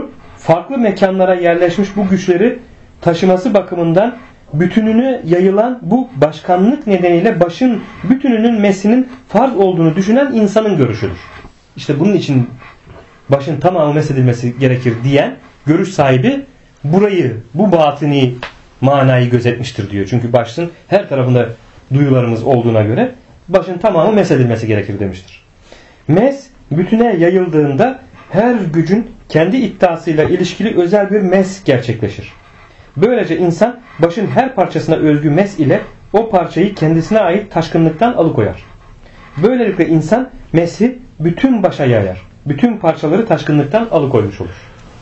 farklı mekanlara yerleşmiş bu güçleri taşıması bakımından bütününe yayılan bu başkanlık nedeniyle başın bütününün mesinin farz olduğunu düşünen insanın görüşüdür. İşte bunun için başın tamamı mesedilmesi gerekir diyen görüş sahibi bu batini manayı gözetmiştir diyor. Çünkü başın her tarafında duyularımız olduğuna göre başın tamamı mesedilmesi gerekir demiştir. Mes bütüne yayıldığında her gücün kendi iddiasıyla ilişkili özel bir mes gerçekleşir. Böylece insan başın her parçasına özgü mes ile o parçayı kendisine ait taşkınlıktan alıkoyar. Böylelikle insan mesi bütün başa yayar. Bütün parçaları taşkınlıktan alıkoymuş olur.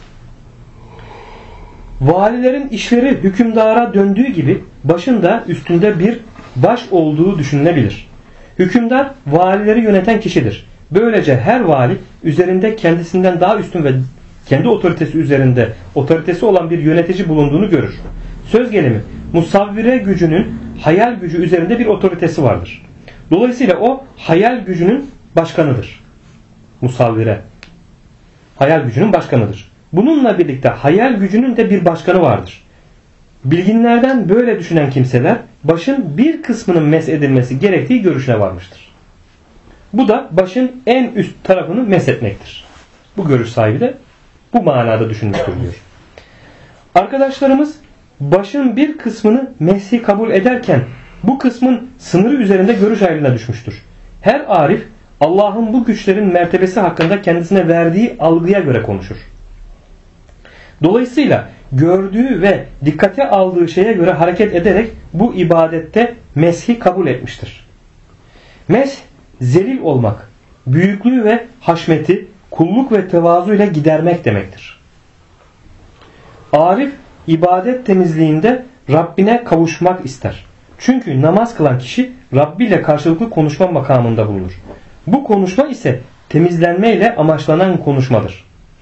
Valilerin işleri hükümdara döndüğü gibi başın da üstünde bir baş olduğu düşünülebilir. Hükümdar valileri yöneten kişidir. Böylece her vali üzerinde kendisinden daha üstün ve kendi otoritesi üzerinde otoritesi olan bir yönetici bulunduğunu görür. Söz gelimi musavvire gücünün hayal gücü üzerinde bir otoritesi vardır. Dolayısıyla o hayal gücünün başkanıdır. Musavvire hayal gücünün başkanıdır. Bununla birlikte hayal gücünün de bir başkanı vardır. Bilginlerden böyle düşünen kimseler başın bir kısmının mesedilmesi gerektiği görüşüne varmıştır. Bu da başın en üst tarafını meshetmektir. Bu görüş sahibi de bu manada düşünmüştür diyor. Arkadaşlarımız başın bir kısmını meshi kabul ederken bu kısmın sınırı üzerinde görüş ayrılığına düşmüştür. Her arif Allah'ın bu güçlerin mertebesi hakkında kendisine verdiği algıya göre konuşur. Dolayısıyla gördüğü ve dikkate aldığı şeye göre hareket ederek bu ibadette meshi kabul etmiştir. Mesh, zelil olmak, büyüklüğü ve haşmeti, kulluk ve tevazu ile gidermek demektir. Arif, ibadet temizliğinde Rabbine kavuşmak ister. Çünkü namaz kılan kişi Rabbi ile karşılıklı konuşma makamında bulunur. Bu konuşma ise temizlenme ile amaçlanan konuşmadır.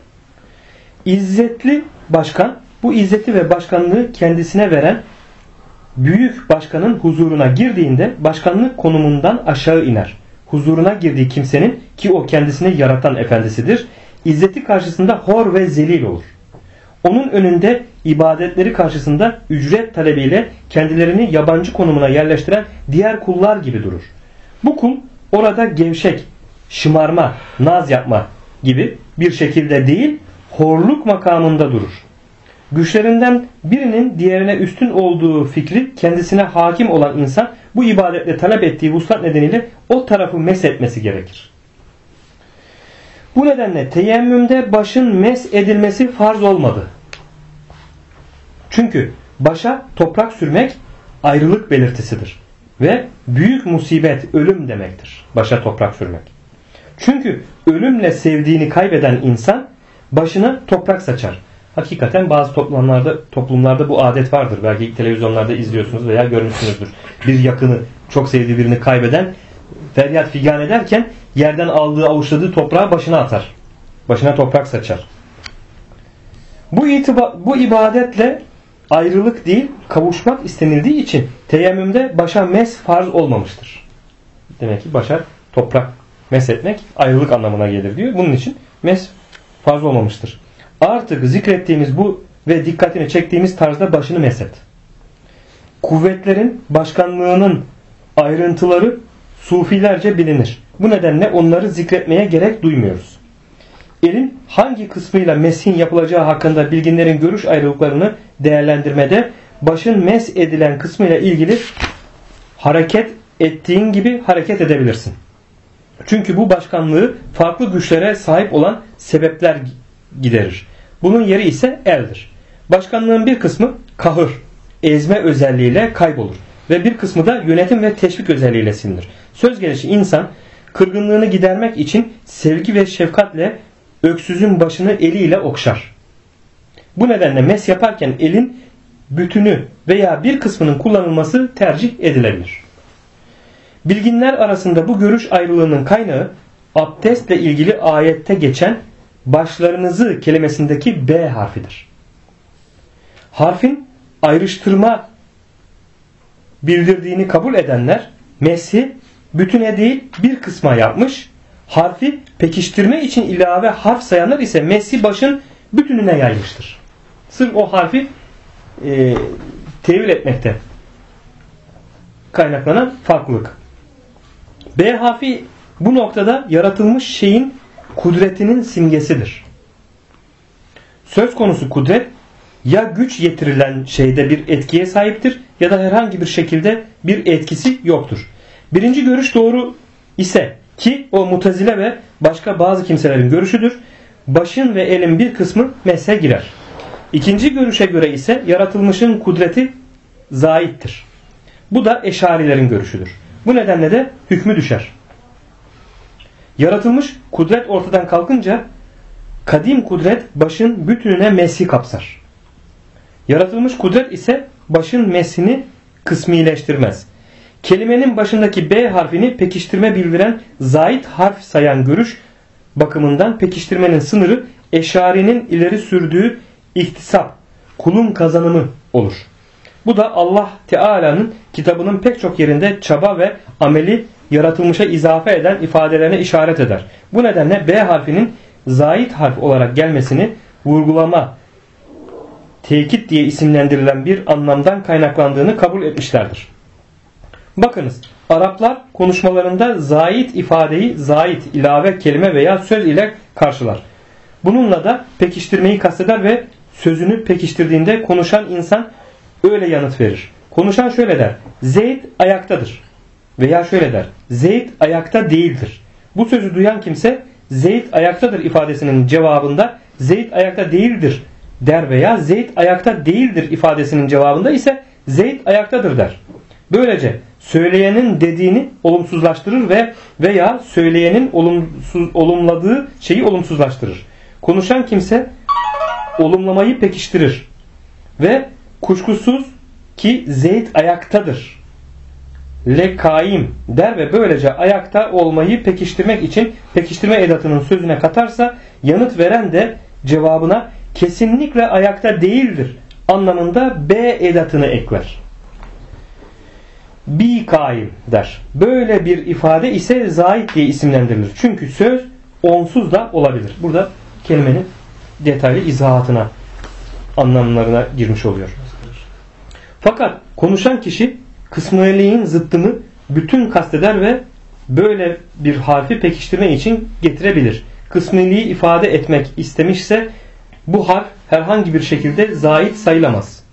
İzzetli başkan, bu izzeti ve başkanlığı kendisine veren büyük başkanın huzuruna girdiğinde başkanlık konumundan aşağı iner. Huzuruna girdiği kimsenin, ki o kendisini yaratan efendisidir, izzeti karşısında hor ve zelil olur. Onun önünde ibadetleri karşısında ücret talebiyle kendilerini yabancı konumuna yerleştiren diğer kullar gibi durur. Bu kul orada gevşek, şımarma, naz yapma gibi bir şekilde değil, horluk makamında durur. Güçlerinden birinin diğerine üstün olduğu fikri kendisine hakim olan insan bu ibadetle talep ettiği vuslat nedeniyle o tarafı meshetmesi gerekir. Bu nedenle teyemmümde başın mes edilmesi farz olmadı. Çünkü başa toprak sürmek ayrılık belirtisidir. Ve büyük musibet, ölüm demektir. Başa toprak sürmek. Çünkü ölümle sevdiğini kaybeden insan başına toprak saçar. Hakikaten bazı toplumlarda bu adet vardır. Belki televizyonlarda izliyorsunuz veya görmüşsünüzdür. Bir yakını, çok sevdiği birini kaybeden feryat figan ederken yerden aldığı, avuçladığı toprağı başına atar. Başına toprak saçar. Bu ibadetle ayrılık değil, kavuşmak istenildiği için teyemmümde başa mes farz olmamıştır. Demek ki başa toprak meshetmek ayrılık anlamına gelir diyor. Bunun için mes farz olmamıştır. Artık zikrettiğimiz bu ve dikkatini çektiğimiz tarzda başını meshet. Kuvvetlerin başkanlığının ayrıntıları sufilerce bilinir. Bu nedenle onları zikretmeye gerek duymuyoruz. Elin hangi kısmıyla meshin yapılacağı hakkında bilginlerin görüş ayrılıklarını değerlendirmede başın mes edilen kısmıyla ilgili hareket ettiğin gibi hareket edebilirsin. Çünkü bu başkanlığı farklı güçlere sahip olan sebepler giderir. Bunun yeri ise eldir. Başkanlığın bir kısmı kahır, ezme özelliğiyle kaybolur ve bir kısmı da yönetim ve teşvik özelliğiyle silinir. Söz gelişi insan kırgınlığını gidermek için sevgi ve şefkatle öksüzün başını eliyle okşar. Bu nedenle mes yaparken elin bütünü veya bir kısmının kullanılması tercih edilebilir. Bilginler arasında bu görüş ayrılığının kaynağı abdestle ilgili ayette geçen başlarınızı kelimesindeki B harfidir. Harfin ayrıştırma bildirdiğini kabul edenler meshi bütüne değil bir kısma yapmış, harfi pekiştirme için ilave harf sayanlar ise meshi başın bütününe yaymıştır. Sırf o harfi tevil etmekte kaynaklanan farklılık. B harfi bu noktada yaratılmış şeyin kudretinin simgesidir. Söz konusu kudret ya güç yetirilen şeyde bir etkiye sahiptir ya da herhangi bir şekilde bir etkisi yoktur. Birinci görüş doğru ise ki o Mutezile ve başka bazı kimselerin görüşüdür. Başın ve elin bir kısmı mese girer. İkinci görüşe göre ise yaratılmışın kudreti zaittir. Bu da Eşarilerin görüşüdür. Bu nedenle de hükmü düşer. Yaratılmış kudret ortadan kalkınca kadim kudret başın bütününe meshi kapsar. Yaratılmış kudret ise başın meshini kısmileştirmez. Kelimenin başındaki B harfini pekiştirme bildiren zait harf sayan görüş bakımından pekiştirmenin sınırı Eşari'nin ileri sürdüğü iktisap, kulun kazanımı olur. Bu da Allah Teala'nın kitabının pek çok yerinde çaba ve ameli yaratılmışa izafe eden ifadelerine işaret eder. Bu nedenle B harfinin zait harf olarak gelmesini vurgulama, tekit diye isimlendirilen bir anlamdan kaynaklandığını kabul etmişlerdir. Bakınız, Araplar konuşmalarında zait ifadeyi zait, ilave, kelime veya söz ile karşılar. Bununla da pekiştirmeyi kasteder ve sözünü pekiştirdiğinde konuşan insan öyle yanıt verir. Konuşan şöyle der: Zeyd ayaktadır. Veya şöyle der: Zeyd ayakta değildir. Bu sözü duyan kimse Zeyd ayaktadır ifadesinin cevabında Zeyd ayakta değildir der veya Zeyd ayakta değildir ifadesinin cevabında ise Zeyd ayaktadır der. Böylece söyleyenin dediğini olumsuzlaştırır veya söyleyenin olumladığı şeyi olumsuzlaştırır. Konuşan kimse olumlamayı pekiştirir ve kuşkusuz ki Zeyd ayaktadır, lekaim der ve böylece ayakta olmayı pekiştirmek için pekiştirme edatının sözüne katarsa yanıt veren de cevabına kesinlikle ayakta değildir anlamında B edatını ekler. Bi kaim der. Böyle bir ifade ise zait diye isimlendirilir. Çünkü söz onsuz da olabilir. Burada kelimenin detaylı izahatına, anlamlarına girmiş oluyor. Fakat konuşan kişi kısmiyeliğin zıttını bütün kasteder ve böyle bir harfi pekiştirme için getirebilir. Kısmiliği ifade etmek istemişse bu harf herhangi bir şekilde zait sayılamaz.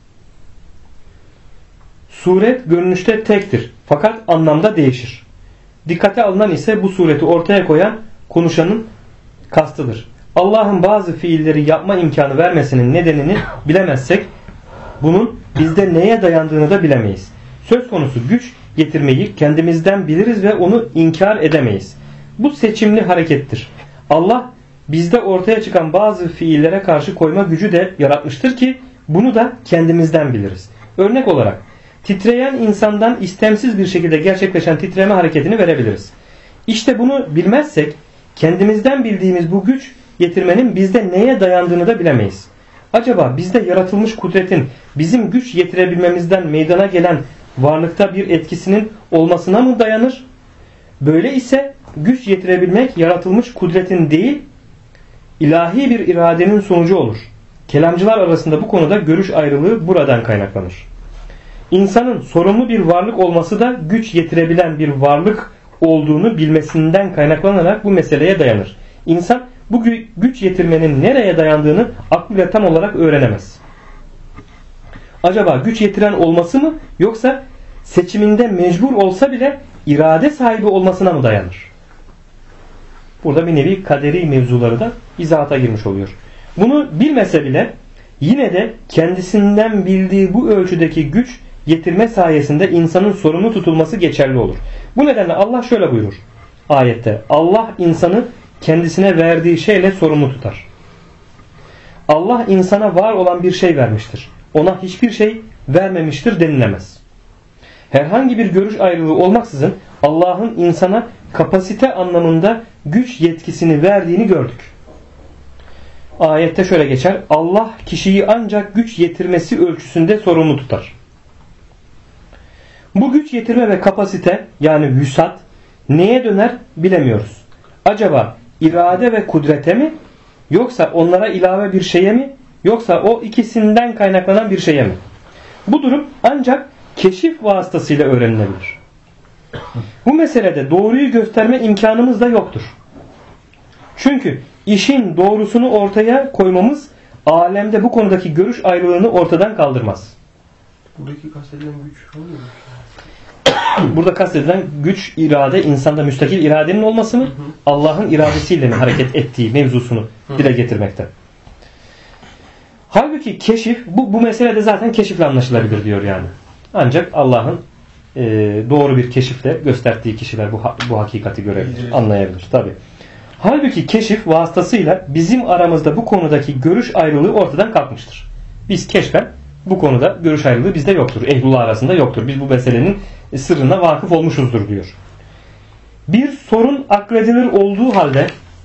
Suret görünüşte tektir fakat anlamda değişir. Dikkate alınan ise bu sureti ortaya koyan konuşanın kastıdır. Allah'ın bazı fiilleri yapma imkanı vermesinin nedenini bilemezsek bunun bizde neye dayandığını da bilemeyiz. Söz konusu güç getirmeyi kendimizden biliriz ve onu inkar edemeyiz. Bu seçimli harekettir. Allah bizde ortaya çıkan bazı fiillere karşı koyma gücü de yaratmıştır ki bunu da kendimizden biliriz. Örnek olarak titreyen insandan istemsiz bir şekilde gerçekleşen titreme hareketini verebiliriz. İşte bunu bilmezsek kendimizden bildiğimiz bu güç getirmenin bizde neye dayandığını da bilemeyiz. Acaba bizde yaratılmış kudretin bizim güç yetirebilmemizden meydana gelen varlıkta bir etkisinin olmasına mı dayanır? Böyle ise güç yetirebilmek yaratılmış kudretin değil, ilahi bir iradenin sonucu olur. Kelamcılar arasında bu konuda görüş ayrılığı buradan kaynaklanır. İnsanın sorumlu bir varlık olması da güç yetirebilen bir varlık olduğunu bilmesinden kaynaklanarak bu meseleye dayanır. İnsan bu güç yetirmenin nereye dayandığını aklıyla tam olarak öğrenemez. Acaba güç yetiren olması mı yoksa seçiminde mecbur olsa bile irade sahibi olmasına mı dayanır? Burada bir nevi kaderi mevzuları da izahata girmiş oluyor. Bunu bilmese bile yine de kendisinden bildiği bu ölçüdeki güç yetirme sayesinde insanın sorumlu tutulması geçerli olur. Bu nedenle Allah şöyle buyurur ayette: Allah insanı kendisine verdiği şeyle sorumlu tutar. Allah insana var olan bir şey vermiştir. Ona hiçbir şey vermemiştir denilemez. Herhangi bir görüş ayrılığı olmaksızın Allah'ın insana kapasite anlamında güç yetkisini verdiğini gördük. Ayette şöyle geçer: Allah kişiyi ancak güç yetirmesi ölçüsünde sorumlu tutar. Bu güç yetirme ve kapasite yani vüsat neye döner bilemiyoruz. Acaba irade ve kudrete mi Yoksa onlara ilave bir şeye mi? Yoksa o ikisinden kaynaklanan bir şeye mi? Bu durum ancak keşif vasıtasıyla öğrenilebilir. Bu meselede doğruyu gösterme imkanımız da yoktur. Çünkü işin doğrusunu ortaya koymamız alemde bu konudaki görüş ayrılığını ortadan kaldırmaz. Buradaki kastedilen güç oluyor mu? Burada kastedilen güç, irade, insanda müstakil iradenin olması mı? Allah'ın iradesiyle mi hareket ettiği mevzusunu dile getirmekte. Halbuki keşif, bu meselede zaten keşifle anlaşılabilir diyor yani. Ancak Allah'ın doğru bir keşifle gösterdiği kişiler bu hakikati görebilir, anlayabilir. Tabii. Halbuki keşif vasıtasıyla bizim aramızda bu konudaki görüş ayrılığı ortadan kalkmıştır. Biz keşfen bu konuda görüş ayrılığı bizde yoktur. Ehlullah arasında yoktur. Biz bu meselenin sırrına vakıf olmuşuzdur diyor. Bir sorun akledilir olduğu halde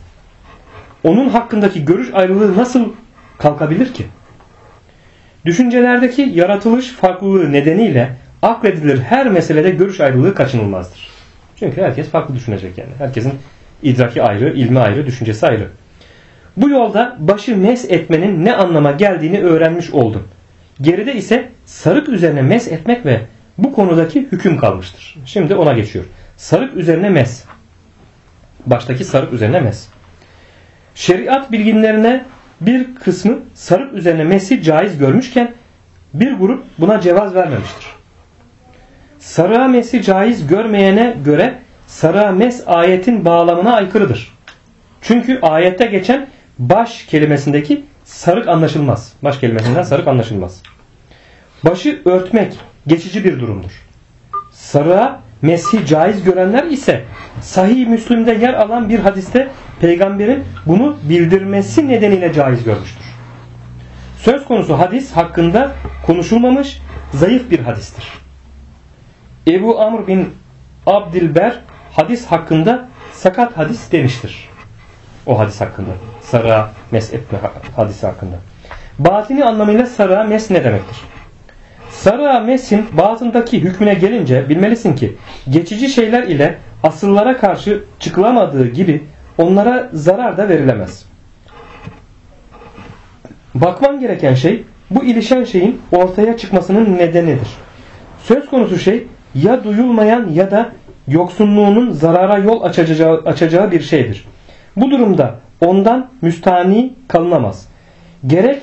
onun hakkındaki görüş ayrılığı nasıl kalkabilir ki? Düşüncelerdeki yaratılış farklılığı nedeniyle akledilir her meselede görüş ayrılığı kaçınılmazdır. Çünkü herkes farklı düşünecek yani. Herkesin idraki ayrı, ilmi ayrı, düşüncesi ayrı. Bu yolda başı mes etmenin ne anlama geldiğini öğrenmiş oldum. Geride ise sarık üzerine mes etmek ve bu konudaki hüküm kalmıştır. Şimdi ona geçiyor. Sarık üzerine mes. Baştaki sarık üzerine mes. Şeriat bilginlerine bir kısmı sarık üzerine mesi caiz görmüşken bir grup buna cevaz vermemiştir. Sarığa mesi caiz görmeyene göre sarığa mes ayetin bağlamına aykırıdır. Çünkü ayette geçen baş kelimesindeki sarık anlaşılmaz. Baş kelimesinden sarık anlaşılmaz. Başı örtmek geçici bir durumdur. Sarığa meshi caiz görenler ise Sahih Müslim'de yer alan bir hadiste peygamberin bunu bildirmesi nedeniyle caiz görmüştür. Söz konusu hadis hakkında konuşulmamış zayıf bir hadistir. Ebu Amr bin Abdilber hadis hakkında sakat hadis demiştir. O hadis hakkında. Sarığa mes etme hadisi hakkında. Batini anlamıyla sarığa mes ne demektir? Sarığa mesin batındaki hükmüne gelince bilmelisin ki geçici şeyler ile asıllara karşı çıkılamadığı gibi onlara zarar da verilemez. Bakman gereken şey bu ilişen şeyin ortaya çıkmasının nedenidir. Söz konusu şey ya duyulmayan ya da yoksunluğunun zarara yol açacağı bir şeydir. Bu durumda ondan müstahni kalınamaz. Gerek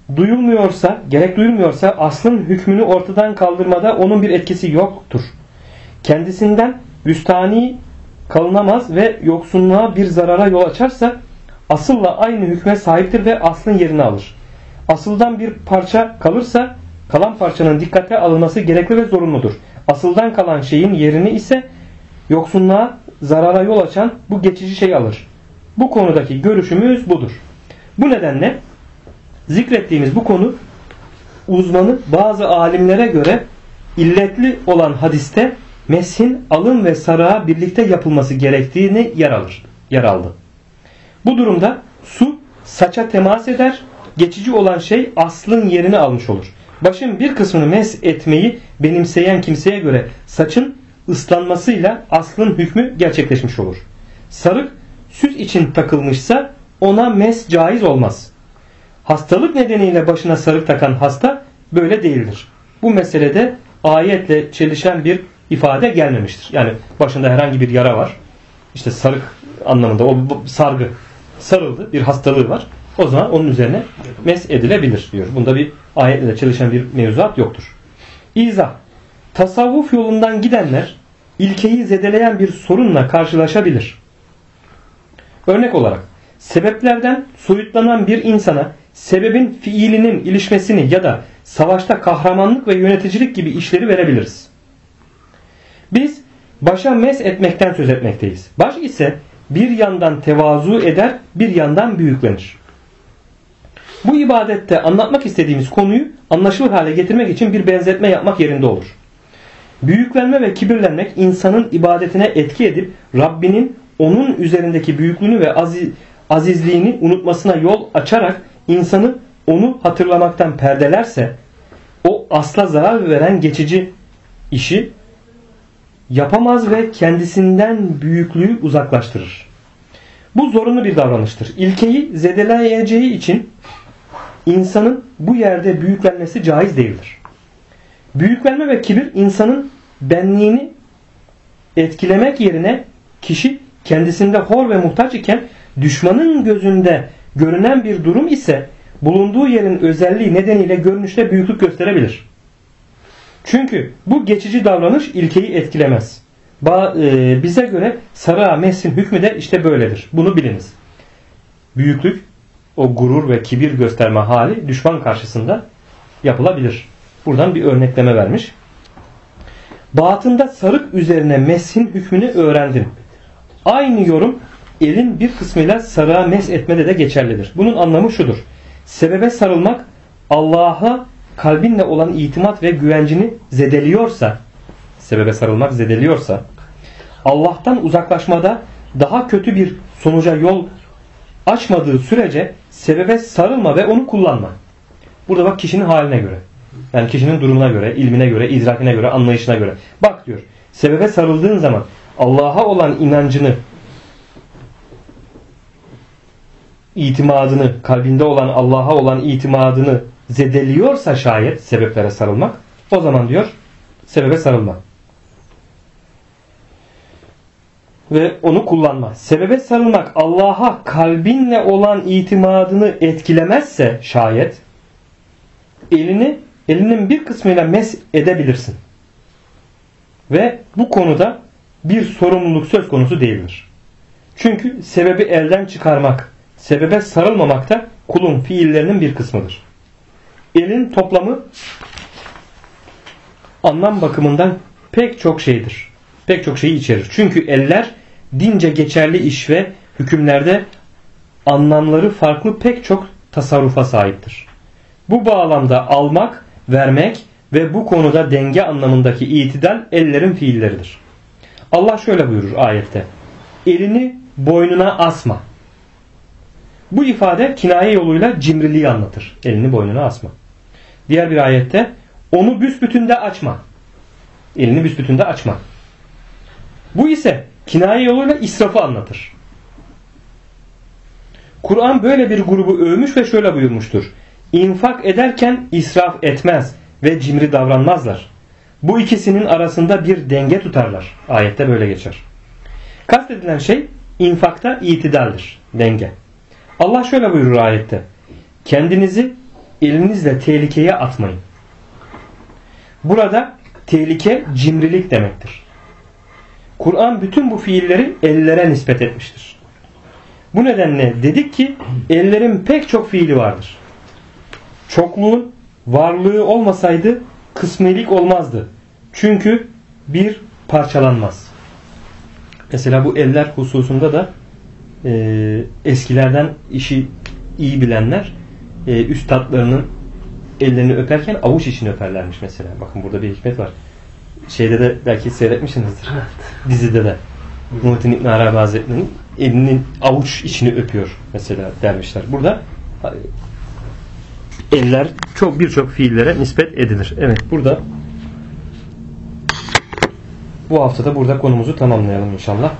duyulmuyorsa aslın hükmünü ortadan kaldırmada onun bir etkisi yoktur. Kendisinden müstahni kalınamaz ve yoksunluğa bir zarara yol açarsa asılla aynı hükme sahiptir ve aslın yerini alır. Asıldan bir parça kalırsa kalan parçanın dikkate alınması gerekli ve zorunludur. Asıldan kalan şeyin yerini ise yoksunluğa zarara yol açan bu geçici şey alır. Bu konudaki görüşümüz budur. Bu nedenle zikrettiğimiz bu konu uzmanı bazı alimlere göre illetli olan hadiste meshin alın ve sarığa birlikte yapılması gerektiğini yer aldı. Bu durumda su saça temas eder, geçici olan şey aslın yerini almış olur. Başın bir kısmını mes etmeyi benimseyen kimseye göre saçın ıslanmasıyla aslın hükmü gerçekleşmiş olur. Sarık süs için takılmışsa ona mes caiz olmaz. Hastalık nedeniyle başına sarık takan hasta böyle değildir. Bu meselede ayetle çelişen bir ifade gelmemiştir. Yani başında herhangi bir yara var. İşte sarık anlamında o sargı sarıldı, bir hastalığı var. O zaman onun üzerine mes edilebilir diyor. Bunda bir ayetle çelişen bir mevzuat yoktur. İzah. Tasavvuf yolundan gidenler ilkeyi zedeleyen bir sorunla karşılaşabilir. Örnek olarak sebeplerden soyutlanan bir insana sebebin fiilinin ilişmesini ya da savaşta kahramanlık ve yöneticilik gibi işleri verebiliriz. Biz başa mes etmekten söz etmekteyiz. Baş ise bir yandan tevazu eder, bir yandan büyüklenir. Bu ibadette anlatmak istediğimiz konuyu anlaşılır hale getirmek için bir benzetme yapmak yerinde olur. Büyüklenme ve kibirlenmek insanın ibadetine etki edip Rabbinin onun üzerindeki büyüklüğünü ve azizliğini unutmasına yol açarak insanı onu hatırlamaktan perdelerse o asla zarar veren geçici işi yapamaz ve kendisinden büyüklüğü uzaklaştırır. Bu zorunlu bir davranıştır. İlkeyi zedeleyeceği için insanın bu yerde büyüklenmesi caiz değildir. Büyüklenme ve kibir insanın benliğini etkilemek yerine kişi kendisinde hor ve muhtaç iken düşmanın gözünde görünen bir durum ise bulunduğu yerin özelliği nedeniyle görünüşte büyüklük gösterebilir. Çünkü bu geçici davranış ilkeyi etkilemez. Bize göre sarığa meshin hükmü de işte böyledir. Bunu biliniz. Büyüklük, o gurur ve kibir gösterme hali düşman karşısında yapılabilir. Buradan bir örnekleme vermiş. Batında sarık üzerine meshin hükmünü öğrendim. Aynı yorum elin bir kısmıyla sarığa mesh etmede de geçerlidir. Bunun anlamı şudur. Sebebe sarılmak Allah'a kalbinle olan itimat ve güvencini zedeliyorsa, sebebe sarılmak zedeliyorsa, Allah'tan uzaklaşmada daha kötü bir sonuca yol açmadığı sürece sebebe sarılma ve onu kullanma. Burada bak kişinin haline göre. Yani kişinin durumuna göre, ilmine göre, idrakine göre, anlayışına göre. Bak diyor, sebebe sarıldığın zaman Allah'a olan inancını, itimadını, kalbinde olan Allah'a olan itimadını zedeliyorsa şayet sebeplere sarılmak, o zaman diyor sebebe sarılma. Ve onu kullanma. Sebebe sarılmak Allah'a kalbinle olan itimadını etkilemezse şayet elinin bir kısmıyla mesh edebilirsin. Ve bu konuda bir sorumluluk söz konusu değildir. Çünkü sebebi elden çıkarmak, sebebe sarılmamak da kulun fiillerinin bir kısmıdır. Elin toplamı anlam bakımından pek çok şeydir. Pek çok şeyi içerir. Çünkü eller dince geçerli iş ve hükümlerde anlamları farklı pek çok tasarrufa sahiptir. Bu bağlamda almak, vermek ve bu konuda denge anlamındaki itidal ellerin fiilleridir. Allah şöyle buyurur ayette. Elini boynuna asma. Bu ifade kinaye yoluyla cimriliği anlatır. Elini boynuna asma. Diğer bir ayette onu büsbütün de açma. Elini büsbütün de açma. Bu ise kinaye yoluyla israfı anlatır. Kur'an böyle bir grubu övmüş ve şöyle buyurmuştur. İnfak ederken israf etmez ve cimri davranmazlar. Bu ikisinin arasında bir denge tutarlar. Ayette böyle geçer. Kastedilen şey infakta itidaldir. Denge. Allah şöyle buyurur ayette. Kendinizi elinizle tehlikeye atmayın. Burada tehlike cimrilik demektir. Kur'an bütün bu fiilleri ellere nispet etmiştir. Bu nedenle dedik ki ellerin pek çok fiili vardır. Çokluğun varlığı olmasaydı kısmilik olmazdı. Çünkü bir parçalanmaz. Mesela bu eller hususunda da eskilerden işi iyi bilenler üstadlarının ellerini öperken avuç içini öperlermiş mesela. Bakın burada bir hikmet var. Şeyde de belki seyretmişsinizdir. Dizide de. Muhittin İbn Arabi Hazretleri'nin elinin avuç içini öpüyor mesela dermişler. Burada eller birçok fiillere nispet edilir. Evet, burada bu haftada burada konumuzu tamamlayalım inşallah.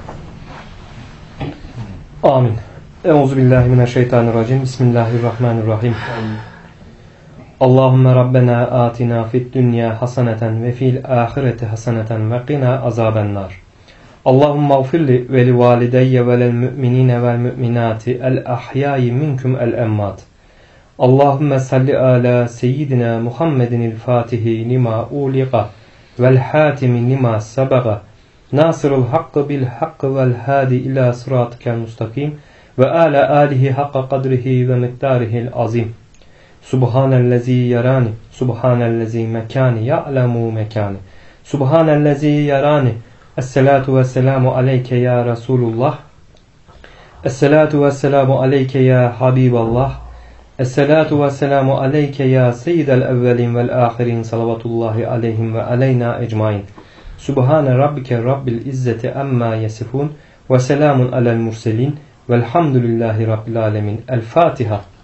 Amin. Euzubillahimineşşeytanirracim. Bismillahirrahmanirrahim. Allahümme Rabbena atina fid dünya haseneten ve fil ahireti haseneten ve qina azabennar. Allahümme gfirli ve li valideyye ve lel müminine vel müminati el ahyayi minkum el emmat. Allahümme salli ala seyyidina Muhammedin fatihi lima uliqa vel hatimi lima sabaga nasırul hakkı bil hakkı vel hadi ila sıratikel mustakim ve ala alihi hakka kadrihi ve miktarihil azim. Subhanellezi yarani, subhanellezi mekani, ya'lemu mekani. Subhanellezi yarani. Esselatu vesselamu aleyke ya Resulullah. Esselatu vesselamu aleyke ya Habiballah. Esselatu vesselamu aleyke ya seyyidel evvelin vel ahirin salavatullahi aleyhim ve aleyna ecmain. Subhane rabbike rabbil izzeti amma yasifun ve selamun alel murselin velhamdülillahi rabbil alemin. El Fatiha.